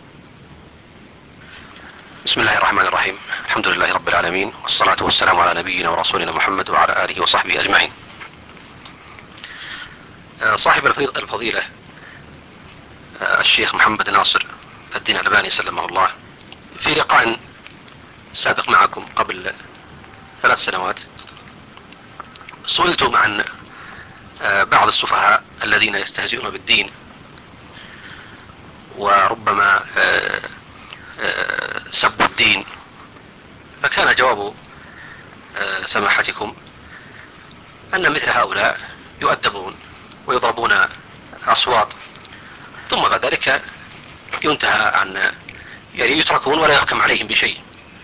Speaker 8: بسم الله الرحمن الرحيم. الحمد لله رب العالمين، والصلاة والسلام على نبينا ورسولنا محمد وعلى آله وصحبه أجمعين. صاحب الفضيلة الشيخ محمد ناصر الدين الألباني سلمه الله في لقاء سابق معكم قبل 3 سنوات سئلتم عن بعض السفهاء الذين يستهزئون بالدين وربما سبوا الدين، فكان جواب سماحتكم أن مثل هؤلاء يؤدبون ويضربون أصوات ثم بعد ذلك ينتهى عن يعني يتركون ولا يحكم عليهم بشيء.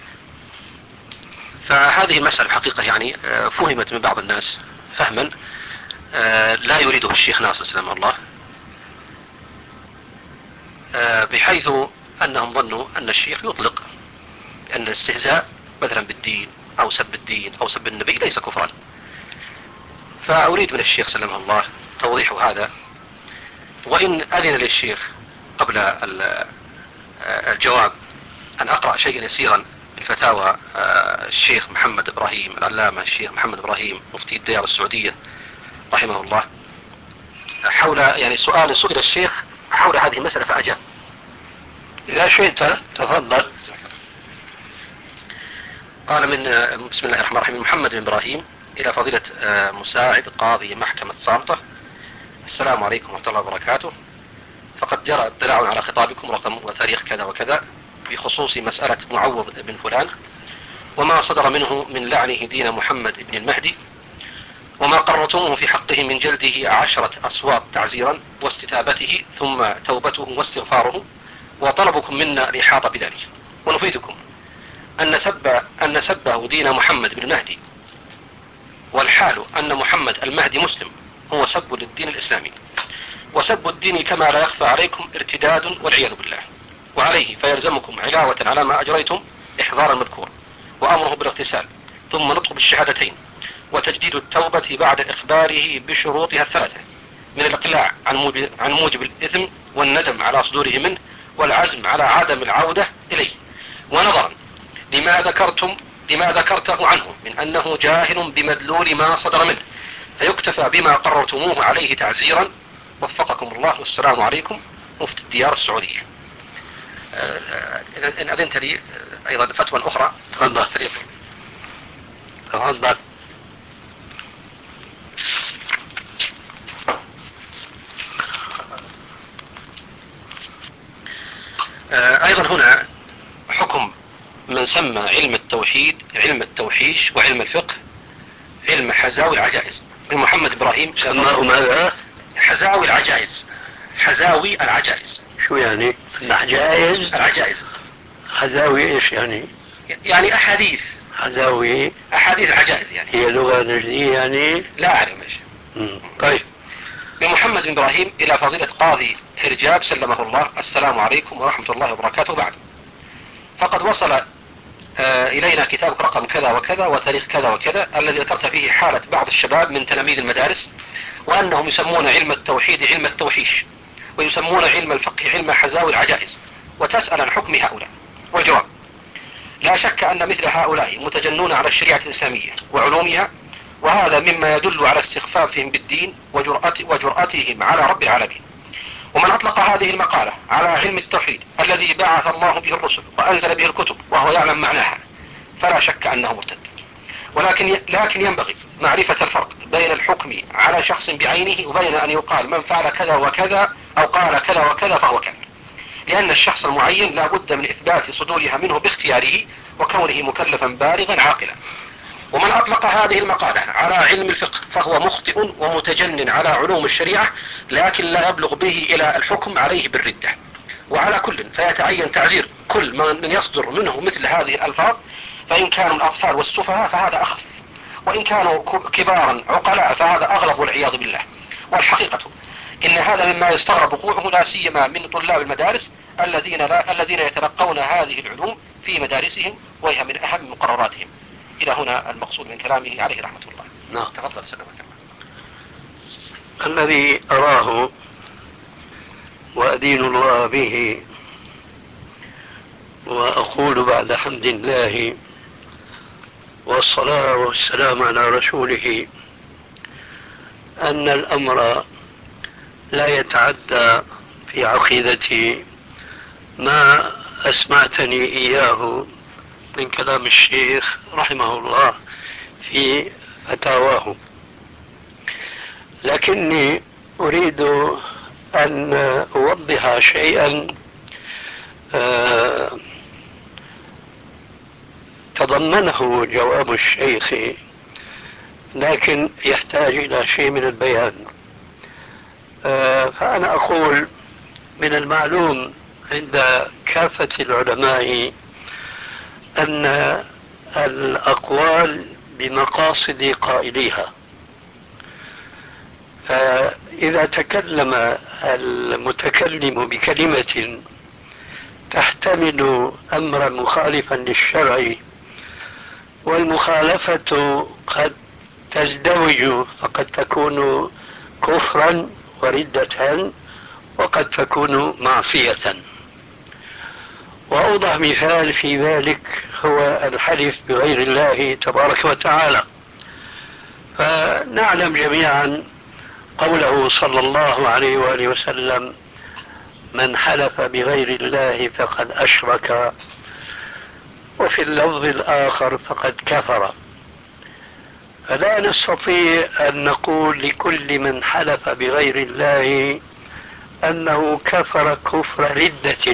Speaker 8: فهذه المسألة حقيقة يعني فهمت من بعض الناس فهما لا يريده الشيخ ناصر سلامه الله، بحيث أنهم ظنوا أن الشيخ يطلق أن الاستهزاء مثلا بالدين أو سب الدين أو سب النبي ليس كفرا. فأريد من الشيخ سلامه الله توضيح هذا، وإن أذن للشيخ قبل الجواب أن أقرأ شيئا يسيرا من فتاوى الشيخ محمد إبراهيم العلامة الشيخ محمد إبراهيم مفتي الديار السعودية رحمه الله حول يعني سؤال سئل الشيخ حول هذه المسألة فأجاب.
Speaker 7: إذا شئت تفضل.
Speaker 8: قال من بسم الله الرحمن الرحيم محمد بن إبراهيم إلى فضيلة مساعد قاضي محكمة صامتة: السلام عليكم ورحمة الله وبركاته. فقد جرى اطلاع على خطابكم رقم وتاريخ كذا وكذا بخصوص مسألة معوض بن فلان وما صدر منه من لعنه دين محمد بن المهدي، وما قررتموه في حقه من جلده 10 أصوات تعزيرا واستتابته ثم توبته واستغفاره، وطلبكم منا الإحاطة بذلك. ونفيدكم أن سبه دين محمد بن المهدي والحال أن محمد المهدي مسلم هو سب للدين الإسلامي، وسب الدين كما لا يخفى عليكم ارتداد والعياذ بالله، وعليه فيلزمكم علاوة على ما أجريتم إحضار المذكور وأمره بالاغتسال ثم نطق بالشهادتين وتجديد التوبة بعد إخباره بشروطها 3 من الإقلاع عن موجب الإثم والندم على صدوره منه والعزم على عدم العودة إليه، ونظرا لما ذكرته عنه من أنه جاهل بمدلول ما صدر منه فيكتفى بما قررتموه عليه تعزيرا. وفقكم الله والسلام عليكم مفتي الديار السعودية. إن أذنت لي أيضا فتوى أخرى.
Speaker 7: تفضل. تفضل.
Speaker 8: أيضا هنا حكم من سمى علم التوحيد علم التوحيش وعلم الفقه علم حزاوي العجائز. من محمد إبراهيم
Speaker 7: سماه ماذا؟
Speaker 8: حزاوي العجائز. حزاوي العجائز.
Speaker 7: شو يعني؟ العجائز.
Speaker 8: العجائز.
Speaker 7: حزاوي ايش يعني؟
Speaker 8: يعني أحاديث.
Speaker 7: حزاوي
Speaker 8: أحاديث العجائز يعني.
Speaker 7: هي لغة نجدية يعني؟
Speaker 8: لا أعلم ايش.
Speaker 7: طيب.
Speaker 8: من محمد بن إبراهيم إلى فضيلة قاضي حرجاب سلمه الله: السلام عليكم ورحمة الله وبركاته. بعد، فقد وصل إلينا كتابك رقم كذا وكذا وتاريخ كذا وكذا الذي ذكرت فيه حالة بعض الشباب من تلاميذ المدارس وأنهم يسمون علم التوحيد علم التوحيش ويسمون علم الفقه علم حزاوي العجائز، وتسأل عن حكم هؤلاء. والجواب: لا شك أن مثل هؤلاء متجنون على الشريعة الإسلامية وعلومها، وهذا مما يدل على استخفافهم بالدين وجرأتهم على رب العالمين. ومن أطلق هذه المقالة على علم التوحيد الذي بعث الله به الرسل وأنزل به الكتب وهو يعلم معناها فلا شك أنه مرتد. لكن ينبغي معرفة الفرق بين الحكم على شخص بعينه وبين أن يقال من فعل كذا وكذا أو قال كذا وكذا فهو كذا، لأن الشخص المعين لا بد من إثبات صدورها منه باختياره وكونه مكلفا بالغا عاقلا. ومن أطلق هذه المقالة على علم الفقه فهو مخطئ ومتجن على علوم الشريعة، لكن لا يبلغ به إلى الحكم عليه بالردة. وعلى كل فيتعين تعزير كل من يصدر منه مثل هذه الألفاظ، فإن كانوا الأطفال والسفهاء فهذا أخف، وإن كانوا كبارا عقلاء فهذا أغلب والعياذ بالله. والحقيقة إن هذا مما يستغرب وقوعه لا سيما من طلاب المدارس الذين يتلقون هذه العلوم في مدارسهم وهي من أهم مقرراتهم. إلى هنا المقصود من كلامه عليه رحمة الله.
Speaker 7: نعم.
Speaker 8: تفضل سلامك.
Speaker 7: الذي أراه وأدين الله به وأقول بعد حمد الله والصلاة والسلام على رسوله أن الأمر لا يتعدى في عقيدتي ما أسمعتني إياه من كلام الشيخ رحمه الله في فتاواه، لكني أريد أن أوضح شيئا تضمنه جواب الشيخ، لكن يحتاج إلى شيء من البيان. فأنا أقول من المعلوم عند كافة العلماء أن الأقوال بمقاصد قائليها، فإذا تكلم المتكلم بكلمة تحتمل أمرا مخالفا للشرع والمخالفة قد تزدوج، فقد تكون كفرا وردة وقد تكون معصية. وأوضح مثال في ذلك هو الحلف بغير الله تبارك وتعالى. فنعلم جميعا قوله صلى الله عليه وآله وسلم: من حلف بغير الله فقد أشرك، وفي اللفظ الآخر فقد كفر. فلا نستطيع أن نقول لكل من حلف بغير الله أنه كفر كفر ردة،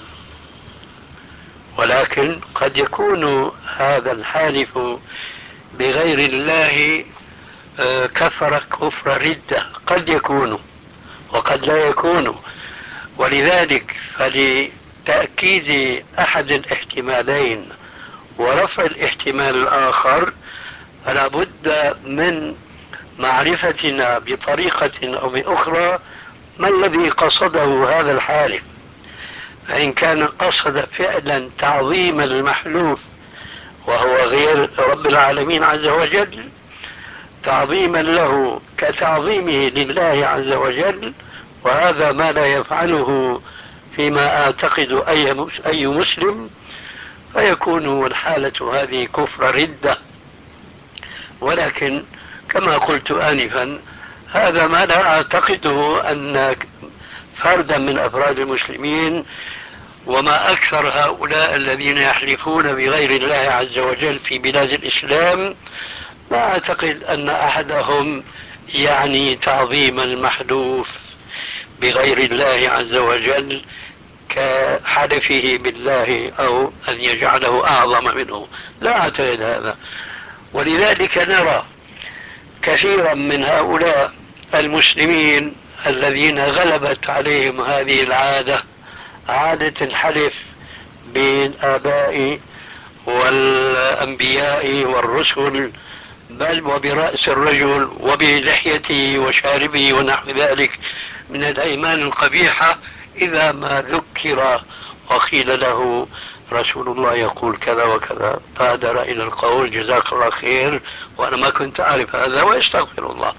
Speaker 7: ولكن قد يكون هذا الحالف بغير الله كفر كفر ردة، قد يكون وقد لا يكون. ولذلك فلتأكيد أحد الاحتمالين ورفع الاحتمال الآخر فلا بد من معرفتنا بطريقة أو بأخرى ما الذي قصده هذا الحالف. فإن كان قصد فعلا تعظيم المحلوف وهو غير رب العالمين عز وجل تعظيما له كتعظيمه لله عز وجل، وهذا ما لا يفعله فيما أعتقد أي مسلم، فيكون الحالة هذه كفر ردة. ولكن كما قلت آنفا هذا ما لا أعتقده أن فردا من أفراد المسلمين. وما أكثر هؤلاء الذين يحلفون بغير الله عز وجل في بلاد الإسلام، ما أعتقد أن أحدهم يعني تعظيم المحلوف بغير الله عز وجل كحلفه بالله أو أن يجعله أعظم منه، لا أعتقد هذا. ولذلك نرى كثيرا من هؤلاء المسلمين الذين غلبت عليهم هذه العادة، عادة الحلف بالآباء والأنبياء والرسل، بل وبرأس الرجل وبلحيته وشاربه ونحو ذلك من الأيمان القبيحة، إذا ما ذكر وقيل له رسول الله يقول كذا وكذا بادر إلى القول جزاك الله خير وأنا ما كنت أعرف هذا ويستغفر الله.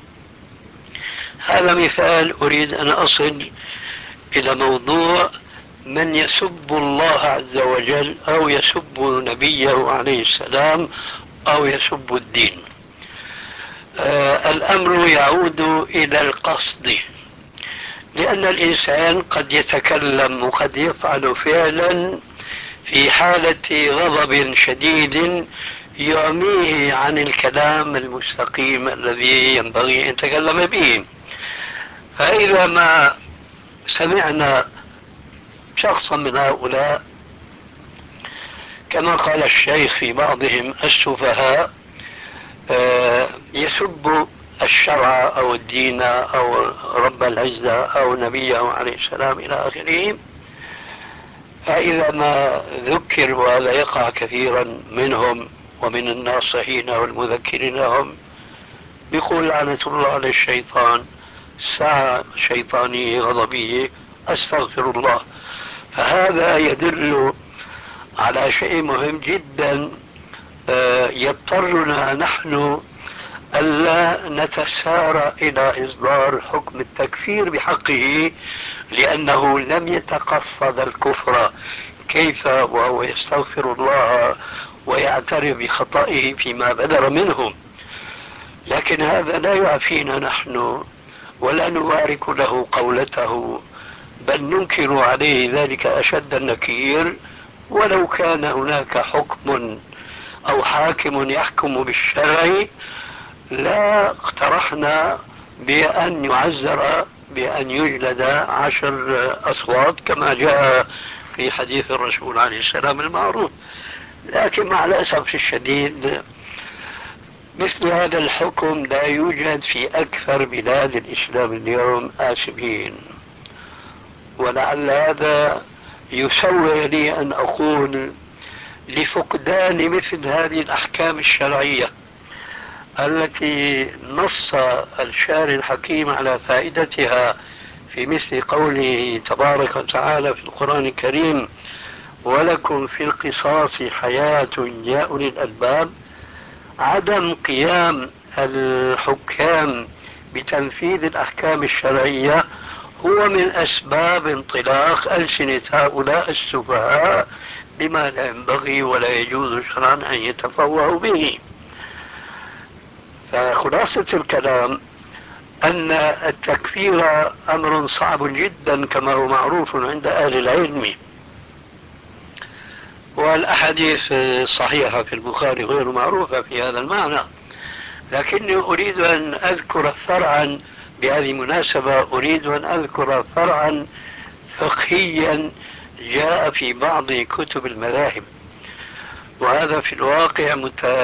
Speaker 7: هذا مثال. أريد أن أصل إلى موضوع من يسب الله عز وجل أو يسب نبيه عليه السلام أو يسب الدين. الأمر يعود إلى القصد، لأن الإنسان قد يتكلم وقد يفعل فعلا في حالة غضب شديد يعميه عن الكلام المستقيم الذي ينبغي أن يتكلم به. فإذا ما سمعنا شخصا من هؤلاء كما قال الشيخ في بعضهم السفهاء يسب الشرع أو الدين أو رب العزة أو نبيه عليه السلام إلى آخره، فإذا ما ذكر، وهذا يقع كثيرا منهم ومن الناصحين والمذكرين لهم، بيقول لعنة الله على الشيطان، ساعة شيطانية غضبية، أستغفر الله. فهذا يدل على شيء مهم جدا، يضطرنا نحن ألا نتسارع إلى إصدار حكم التكفير بحقه، لأنه لم يتقصد الكفر. كيف وهو يستغفر الله ويعترف بخطئه فيما بدر منه؟ لكن هذا لا يعفينا نحن ولا نبارك له قولته، بل ننكر عليه ذلك أشد النكير. ولو كان هناك حكم أو حاكم يحكم بالشرع لا اقترحنا بأن يعزر بأن يجلد 10 أصوات كما جاء في حديث الرسول عليه السلام المعروف. لكن مع الأسف الشديد مثل هذا الحكم لا يوجد في أكثر بلاد الإسلام اليوم، آسفين. ولعل هذا يسوغ لي أن أقول لفقدان مثل هذه الأحكام الشرعية التي نص الشارع الحكيم على فائدتها في مثل قوله تبارك وتعالى في القرآن الكريم: ولكم في القصاص حياة يا أولي الألباب. عدم قيام الحكام بتنفيذ الأحكام الشرعية هو من أسباب انطلاق ألسنة هؤلاء السفهاء بما لا ينبغي ولا يجوز شرعا أن يتفوهوا به. فخلاصة الكلام أن التكفير أمر صعب جدا كما هو معروف عند أهل العلم، والأحاديث الصحيحة في البخاري غير معروفة في هذا المعنى. لكني أريد أن أذكر فرعا، بهذه المناسبة أريد أن أذكر فرعا فقهيا جاء في بعض كتب المذاهب، وهذا في الواقع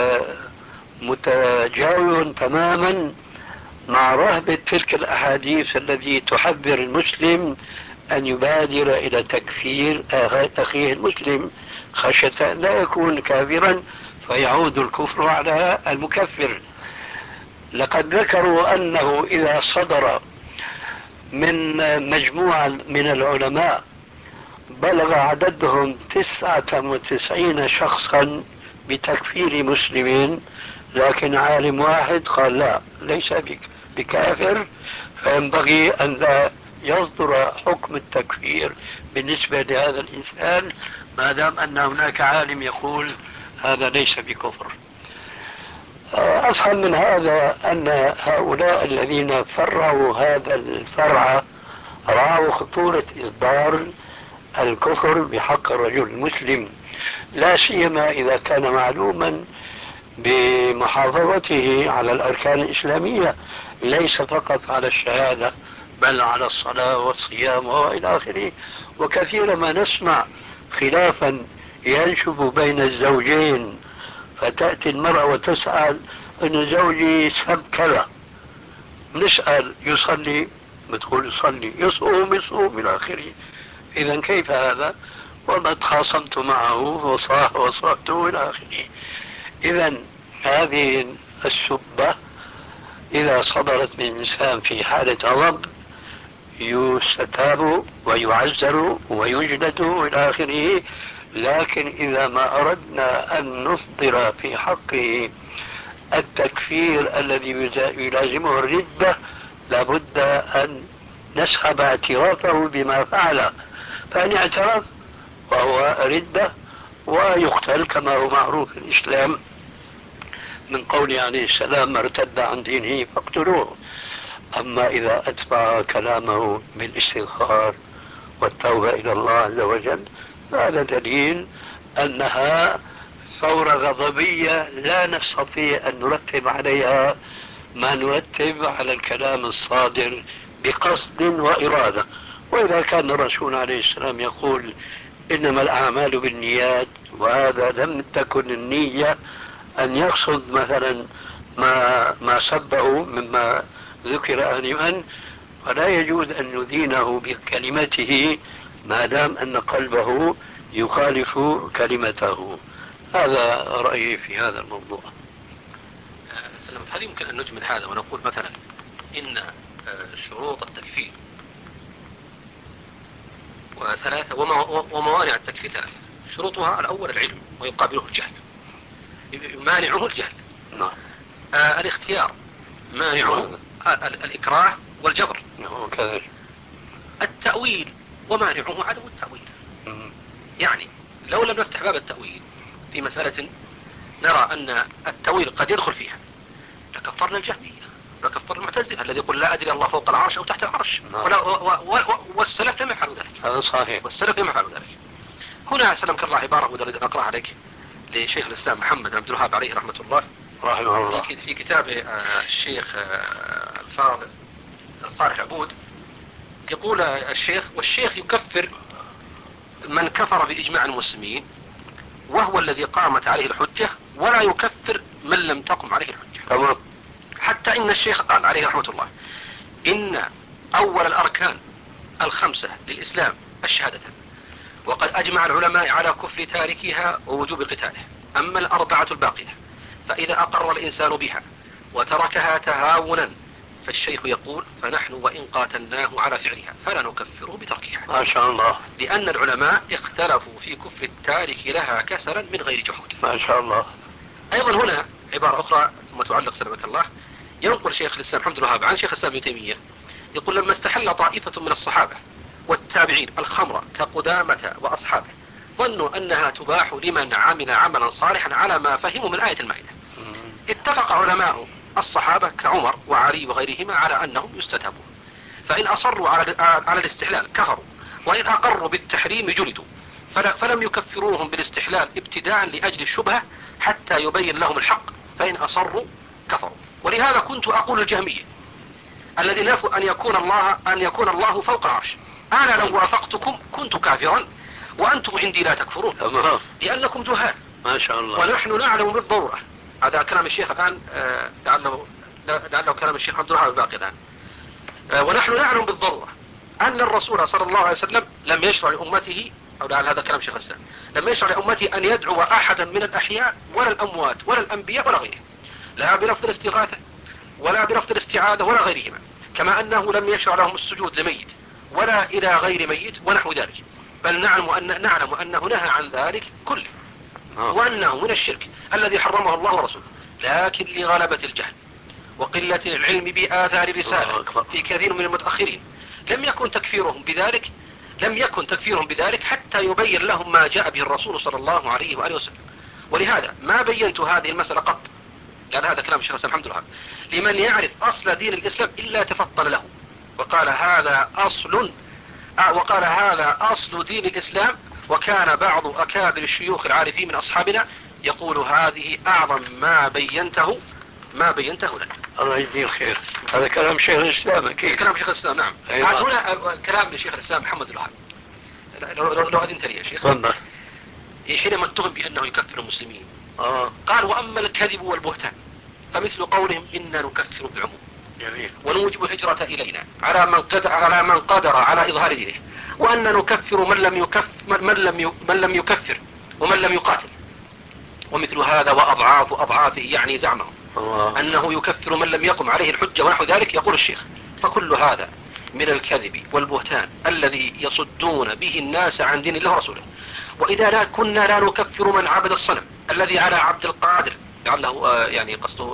Speaker 7: متجاوز تماما مع رهبة تلك الأحاديث التي تحذر المسلم أن يبادر إلى تكفير أخيه المسلم خشية أن لا يكون كافرا فيعود الكفر على المكفر. لقد ذكروا أنه إذا صدر من مجموعة من العلماء بلغ عددهم 99 شخصا بتكفير مسلمين، لكن عالم واحد قال لا، ليس بكافر، فينبغي أن لا يصدر حكم التكفير بالنسبة لهذا الإنسان ما دام أن هناك عالم يقول هذا ليس بكفر. أفهم من هذا أن هؤلاء الذين فرعوا هذا الفرع رأوا خطورة إصدار الكفر بحق الرجل المسلم، لا سيما إذا كان معلوما بمحافظته على الأركان الإسلامية، ليس فقط على الشهادة بل على الصلاة والصيام وإلى آخره. وكثيرا ما نسمع خلافا ينشب بين الزوجين، فتأتي المرأة وتسأل أن زوجي سب كذا، نسأل يصلي؟ بتقول يصلي. يصوم إلى آخره. إذا كيف هذا؟ وما تخاصمت معه وصرفته إلى آخره. إذا هذه السبة إذا صدرت من إنسان في حالة غضب يستتاب ويعزر ويجلد إلى آخره. لكن إذا ما أردنا أن نصدر في حقه التكفير الذي يلازمه الردة، لابد أن نسحب اعترافه بما فعل، فإن اعترف وهو ردة ويقتل كما هو معروف في الإسلام من قوله عليه السلام: من ارتد عن دينه فاقتلوه. أما إذا أتبع كلامه بالاستغفار والتوبة إلى الله عز وجل فهذا دليل أنها ثورة غضبية لا نستطيع أن نرتب عليها ما نرتب على الكلام الصادر بقصد وإرادة. وإذا كان الرسول عليه السلام يقول إنما الأعمال بالنيات، وهذا لم تكن النية أن يقصد مثلا ما سبه مما ذكر آنفا، فلا يجوز أن ندينه بكلمته ما دام أن قلبه يخالف كلمته. هذا رأيي في هذا الموضوع.
Speaker 6: هل يمكن أن نجمل هذا ونقول مثلا إن شروط التكفير وثلاثة وموانع التكفير ثلاثة؟ شروطها: الأول العلم ويقابله الجهل، مانعه الجهل.
Speaker 7: نعم.
Speaker 6: الاختيار مانعه الإكراه والجبر.
Speaker 7: كذلك.
Speaker 6: التأويل ومانعه عدم التأويل. يعني لو لم نفتح باب التأويل في مسألة نرى أن التأويل قد يدخل فيها لكفرنا الجهمية، لكفر المعتزلة الذي يقول لا أدري الله فوق العرش أو تحت العرش. والسلف لم يفعلوا ذلك.
Speaker 7: هذا صحيح.
Speaker 6: والسلف لم يفعلوا ذلك. هنا سلمك الله عبارة أريد أن أقرأها عليك لشيخ الإسلام محمد بن عبد الوهاب عليه رحمة الله
Speaker 7: رحمه الله
Speaker 6: في كتاب الشيخ الفاضل صالح العبود. يقول الشيخ: والشيخ يكفر من كفر بإجماع المسلمين وهو الذي قامت عليه الحجة، ولا يكفر من لم تقم عليه الحجة.
Speaker 7: تمام.
Speaker 6: حتى إن الشيخ قال عليه رحمة الله: إن أول الأركان الخمسة للإسلام الشهادة، وقد أجمع العلماء على كفر تاركها ووجوب قتاله. أما الأربعة الباقية فإذا أقر الإنسان بها وتركها تهاونا فالشيخ يقول: فنحن وإن قاتلناه على فعلها فلا نكفره بتركها.
Speaker 7: ما شاء الله.
Speaker 6: لأن العلماء اختلفوا في كفر التارك لها كسلا من غير جحود.
Speaker 7: ما شاء الله.
Speaker 6: أيضا هنا عبارة أخرى ثم تعلق سلمك الله. ينقل شيخ الإسلام محمد الوهاب عن شيخ الإسلام ابن تيمية يقول: لما استحل طائفة من الصحابة والتابعين الخمر كقدامة وأصحابه ظنوا أنها تباح لمن عمل عملا صالحا على ما فهموا من آية المائدة. اتفق علماء الصحابة كعمر وعلي وغيرهما على أنهم يستتابون، فإن أصروا على الاستحلال كفروا، وإن أقروا بالتحريم جلدوا، فلم يكفروهم بالاستحلال ابتداء لأجل الشبهة حتى يبين لهم الحق، فإن أصروا كفروا. ولهذا كنت أقول الجهمية الذي نفوا أن يكون الله فوق العرش: أنا لو وافقتكم كنت كافرا وأنتم عندي لا تكفرون لأنكم جهال.
Speaker 7: ما شاء الله.
Speaker 6: ونحن نعلم بالضرورة، هذا كلام الشيخ الآن، لعله كلام الشيخ عبد الوهاب الباقي الآن. ونحن نعلم بالضرورة أن الرسول صلى الله عليه وسلم لم يشرع لأمته، أو لعل هذا كلام الشيخ الإسلام، لم يشرع لأمته أن يدعو أحدا من الأحياء ولا الأموات ولا الأنبياء ولا غيرهم، لا بلفظ الاستغاثة ولا بلفظ الاستعاذة ولا غيرهما، كما أنه لم يشرع لهم السجود لميت ولا إلى غير ميت ونحو ذلك، بل نعلم أنه نهى عن ذلك كله، وأنه من الشرك الذي حرمه الله ورسوله. لكن لغلبة الجهل وقلة العلم بآثار الرسالة في كثير من المتأخرين لم يكن تكفيرهم بذلك حتى يبين لهم ما جاء به الرسول صلى الله عليه وآله وسلم. ولهذا ما بينت هذه المسألة قط، لأن هذا كلام الشيخ الحمد لله، لمن يعرف أصل دين الإسلام إلا تفطن له وقال هذا أصل دين الإسلام. وكان بعض أكابر الشيوخ العارفين من أصحابنا يقول هذه أعظم ما بينته لنا.
Speaker 7: الله يجزيه الخير. هذا كلام شيخ الإسلام أكيد.
Speaker 6: كلام شيخ الإسلام نعم. هنا كلام لشيخ الإسلام محمد بن الوهاب. لو أذنت لي يا شيخ.
Speaker 7: تفضل.
Speaker 6: حينما اتهم بأنه يكفر المسلمين قال وأما الكذب والبهتان فمثل قولهم إنا نكفر بالعموم ونوجب الهجرة إلينا على من قدر على إظهار دينه، وأن نكفر من لم يكفر ومن لم يقاتل، ومثل هذا وأضعافه يعني زعمه أنه يكفر من لم يقم عليه الحجة ونحو ذلك. يقول الشيخ فكل هذا من الكذب والبهتان الذي يصدون به الناس عن دين الله ورسوله. وإذا كنا لا نكفر من عبد الصنم الذي على عبد القادر، لعله يعني قصده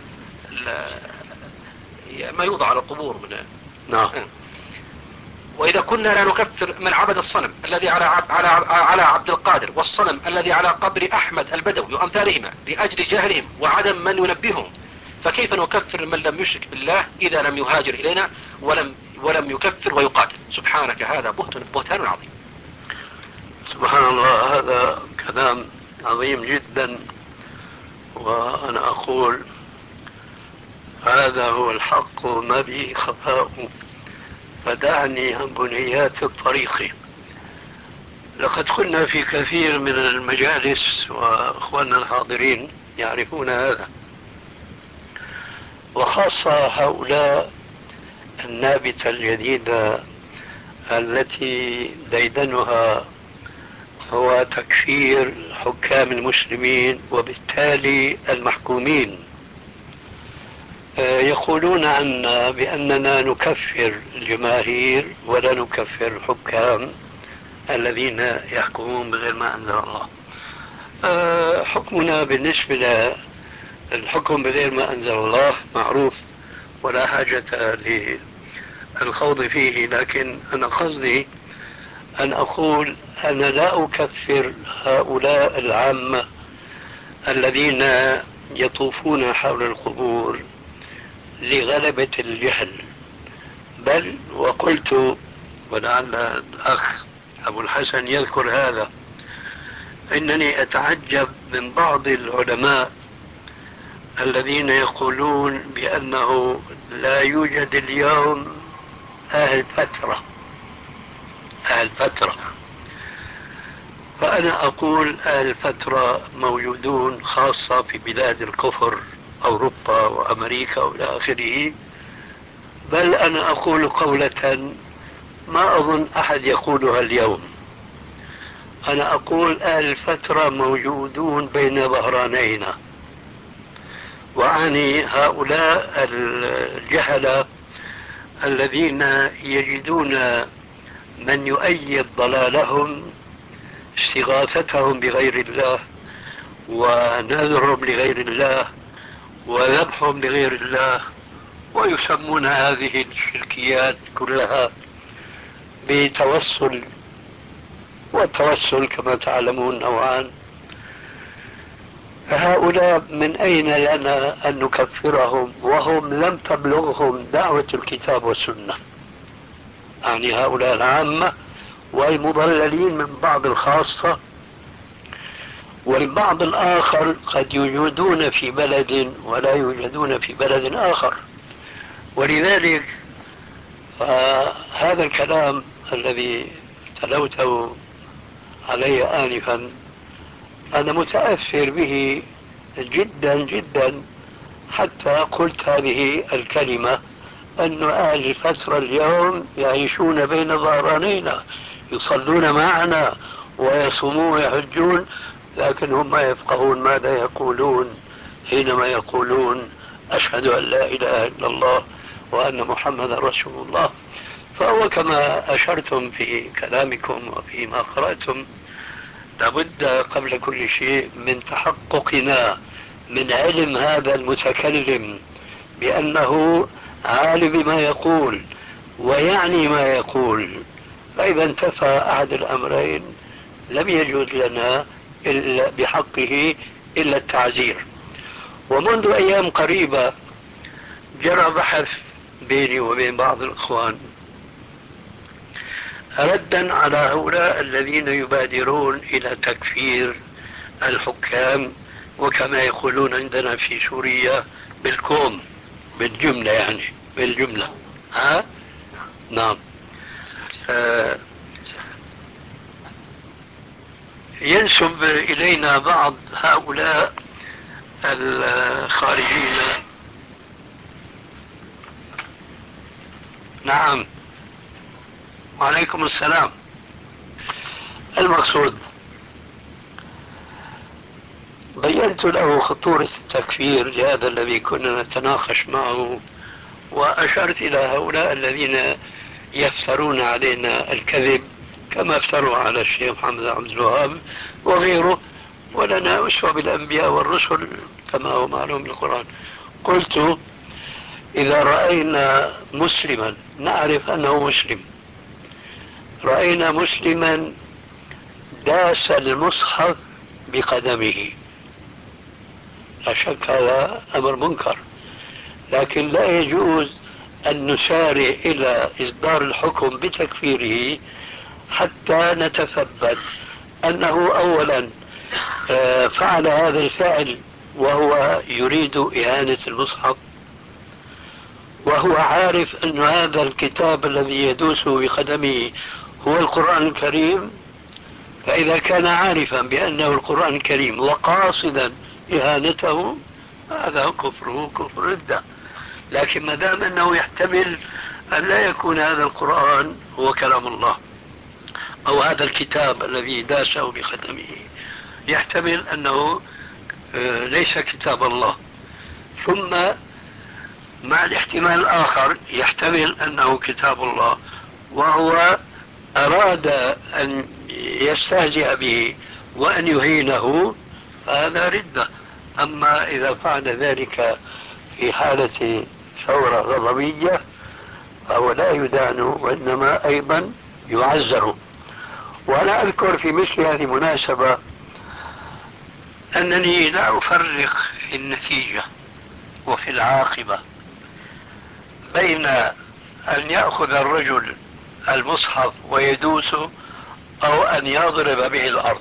Speaker 6: ما يوضع على القبور من
Speaker 7: نعم.
Speaker 6: وإذا كنا لا نكفر من عبد الصنم الذي على عبد القادر والصنم الذي على قبر أحمد البدوي وأمثالهما لأجل جهلهم وعدم من ينبههم، فكيف نكفر من لم يشرك بالله إذا لم يهاجر إلينا ولم يكفر ويقاتل؟ سبحانك هذا بهتان عظيم.
Speaker 7: سبحان الله، هذا كلام عظيم جدا، وأنا أقول هذا هو الحق ما به خفاء، فدعني عن بنيات الطريق. لقد قلنا في كثير من المجالس وأخواننا الحاضرين يعرفون هذا، وخاصة هؤلاء النابتة الجديدة التي ديدنها هو تكفير حكام المسلمين وبالتالي المحكومين. يقولون عنا بأننا نكفر الجماهير ولا نكفر الحكام الذين يحكمون بغير ما أنزل الله. حكمنا بالنسبة للحكم بغير ما أنزل الله معروف ولا حاجة للخوض فيه، لكن أنا قصدي أن أقول أنا لا أكفر هؤلاء العامة الذين يطوفون حول القبور لغلبة الجهل، بل وقلت ولعل الأخ أبو الحسن يذكر هذا، إنني أتعجب من بعض العلماء الذين يقولون بأنه لا يوجد اليوم أهل فترة. فأنا أقول أهل فترة موجودون خاصة في بلاد الكفر، أوروبا وأمريكا وإلى آخره. بل أنا أقول قولة ما أظن أحد يقولها اليوم، أنا أقول أهل الفترة موجودون بين ظهرانينا، وأعني هؤلاء الجهلة الذين يجدون من يؤيد ضلالهم، استغاثتهم بغير الله ونذرهم لغير الله وذبحهم لغير الله، ويسمون هذه الشركيات كلها بتوسل، والتوسل كما تعلمون نوعان. فهؤلاء من أين لنا أن نكفرهم وهم لم تبلغهم دعوة الكتاب والسنة؟ يعني هؤلاء العامة والمضللين من بعض الخاصة، والبعض الآخر قد يوجدون في بلد ولا يوجدون في بلد آخر. ولذلك هذا الكلام الذي تلوته علي آنفا أنا متأثر به جدا جدا، حتى قلت هذه الكلمة أن أهل الفترة اليوم يعيشون بين ظهرانينا، يصلون معنا ويصومون ويحجون، لكن هم ما يفقهون ماذا يقولون حينما يقولون أشهد أن لا إله إلا الله وأن محمد رسول الله. فهو كما أشرتم في كلامكم وفيما قرأتم، لابد قبل كل شيء من تحققنا من علم هذا المتكلم بأنه عالم بما يقول ويعني ما يقول. فإذا انتفى أحد الأمرين لم يجوز لنا إلا بحقه إلا التعزير. ومنذ أيام قريبة جرى بحث بيني وبين بعض الإخوان ردا على هؤلاء الذين يبادرون إلى تكفير الحكام، وكما يقولون عندنا في سوريا بالكوم، بالجملة يعني بالجملة. ها؟ نعم. ينسب إلينا بعض هؤلاء الخارجين. نعم، وعليكم السلام. المقصود بينت له خطورة التكفير لهذا الذي كنا نتناقش معه، وأشرت إلى هؤلاء الذين يفترون علينا الكذب كما افتروا على الشيخ محمد عبد الوهاب وغيره، ولنا أسوة بالأنبياء والرسل كما هو معلوم من القرآن. قلت إذا رأينا مسلما نعرف أنه مسلم، رأينا مسلما داس المصحف بقدمه، لا شك هذا أمر منكر، لكن لا يجوز أن نسارع إلى إصدار الحكم بتكفيره حتى نتثبت أنه أولا فعل هذا الفعل وهو يريد إهانة المصحف، وهو عارف أن هذا الكتاب الذي يدوس بقدمه هو القرآن الكريم. فإذا كان عارفا بأنه القرآن الكريم وقاصدا إهانته هذا كفره كفر ردة. لكن ما دام أنه يحتمل أن لا يكون هذا القرآن هو كلام الله، أو هذا الكتاب الذي داسه بقدمه يحتمل أنه ليس كتاب الله، ثم مع الاحتمال الآخر يحتمل أنه كتاب الله وهو أراد أن يستهزئ به وأن يهينه، فهذا ردة. أما إذا فعل ذلك في حالة ثورة غضبية فهو لا يدان وإنما أيضا يعزر. وأنا أذكر في مثل هذه المناسبة أنني لا أفرق في النتيجة وفي العاقبة بين أن يأخذ الرجل المصحف ويدوسه أو أن يضرب به الأرض.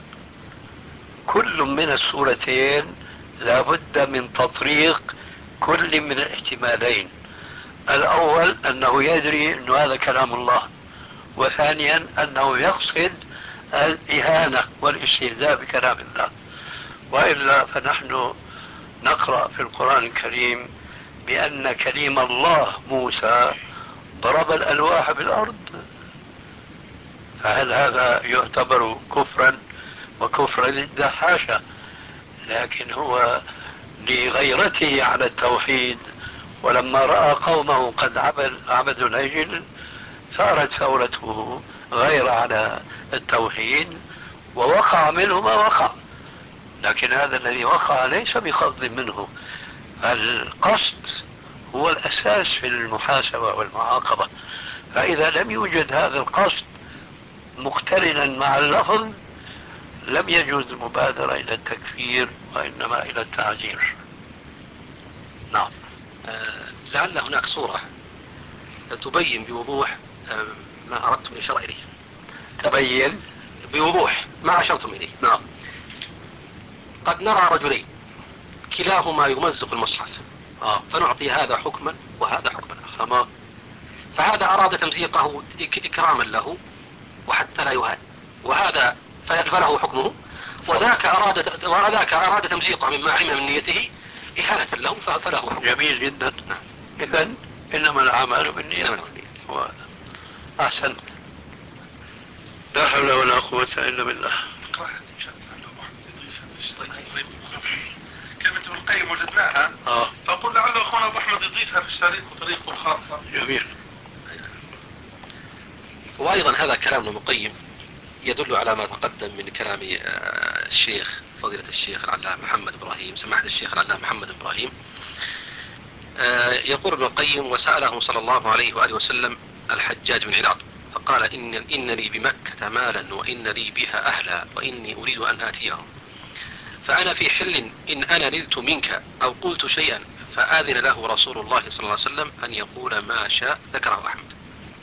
Speaker 7: كل من الصورتين لا بد من تطريق كل من الاحتمالين. الأول أنه يدري أن هذا كلام الله، وثانيا أنه يقصد الإهانة والاستهزاء بكلام الله. وإلا فنحن نقرأ في القرآن الكريم بأن كليم الله موسى ضرب الألواح بالأرض، فهل هذا يعتبر كفرا وكفرا ضد؟ حاشا. لكن هو لغيرته على التوحيد، ولما رأى قومه قد عبدوا العجل صارت ثورته غير على التوحيد ووقع منه ما وقع. لكن هذا الذي وقع ليس بقصد منه. القصد هو الأساس في المحاسبة والمعاقبة، فإذا لم يوجد هذا القصد مقترنا مع اللفظ لم يجوز المبادرة إلى التكفير وإنما إلى التعزير. نعم.
Speaker 6: لعل هناك صورة تبين بوضوح ما أردتم الإشارة إليه.
Speaker 7: تبين
Speaker 6: بوضوح ما أشرتم إليه.
Speaker 7: نعم.
Speaker 6: قد نرى رجلين كلاهما يمزق المصحف، فنعطي هذا حكما وهذا حكما آخر. فهذا أراد تمزيقه إكراما له وحتى لا يهان، وهذا فله حكمه، وذاك أراد تمزيقه مما علم من نيته إهانة له فله حكمه.
Speaker 7: جميل جدا. إذن إنما الأعمال بالنيات. أحسن. لا حول ولا قوة إلا بالله.
Speaker 3: كلمة ابن القيم وجدناها، فقل لعل أخونا أبو أحمد يضيفها في الشريط وطريقته الخاصة.
Speaker 7: جميل.
Speaker 6: وأيضا هذا كلام ابن القيم يدل على ما تقدم من كلام الشيخ فضيلة الشيخ العلامة محمد إبراهيم، سماحة الشيخ العلامة محمد إبراهيم. يقول ابن القيم: وسأله صلى الله عليه وآله وسلم الحجاج بن علاط فقال: إن لي بمكة مالا وإن لي بها أهلا وإني أريد أن آتيهم، فأنا في حل إن أنا نلت منك أو قلت شيئا فآذن له رسول الله صلى الله عليه وسلم أن يقول ما شاء ذكره أحمد.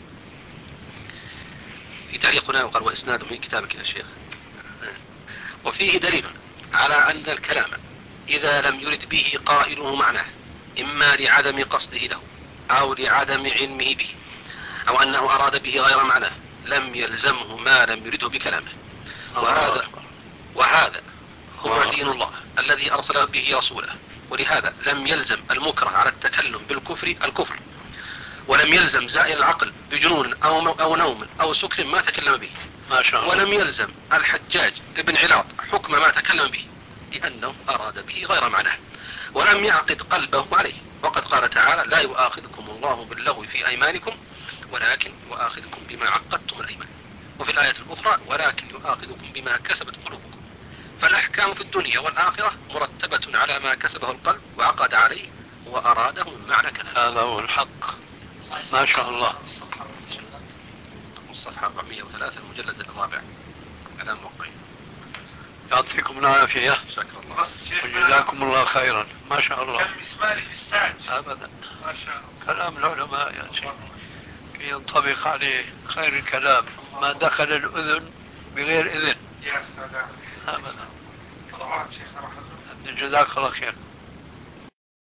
Speaker 6: في تعليقنا وقال وإسناده من كتابك يا شيخ. وفيه دليل على أن الكلام إذا لم يرد به قائله معناه إما لعدم قصده له أو لعدم علمه به أو أنه أراد به غير معناه لم يلزمه ما لم يرده بكلامه. وهذا هو دين الله الذي أرسل به رسوله. ولهذا لم يلزم المكره على التكلم بالكفر الكفر، ولم يلزم زائل العقل بجنون أو نوم أو سكر ما تكلم به.
Speaker 4: ما شاء الله.
Speaker 6: ولم يلزم الحجاج ابن علاط حكم ما تكلم به لأنه أراد به غير معناه، ولم يعقد قلبه عليه. وقد قال تعالى لا يؤاخذكم الله باللغو في أيمانكم ولكن يؤاخذكم بما عقدتم الأيمان. وفي الآية الأخرى ولكن يؤاخذكم بما كسبت قلوبكم. فالأحكام في الدنيا والآخرة مرتبة على ما كسبه القلب وعقد عليه وأراده من معنى كلام.
Speaker 4: هذا هو الحق. ما شاء الله.
Speaker 6: الصفحة 403 المجلد الرابع كلام وقعي.
Speaker 4: يعطيكم العافية.
Speaker 6: شكرا الله.
Speaker 4: وجزاكم الله خيرا. ما شاء الله.
Speaker 3: بالنسبة لي استاذ
Speaker 4: أبدا.
Speaker 3: ما شاء الله.
Speaker 4: كلام العلماء يا شيخ ينطبق عليه خير الكلام ما دخل الأذن بغير إذن.
Speaker 3: يا سلام.
Speaker 4: أبدا.
Speaker 3: الله شيخ.
Speaker 4: جزاك الله خير.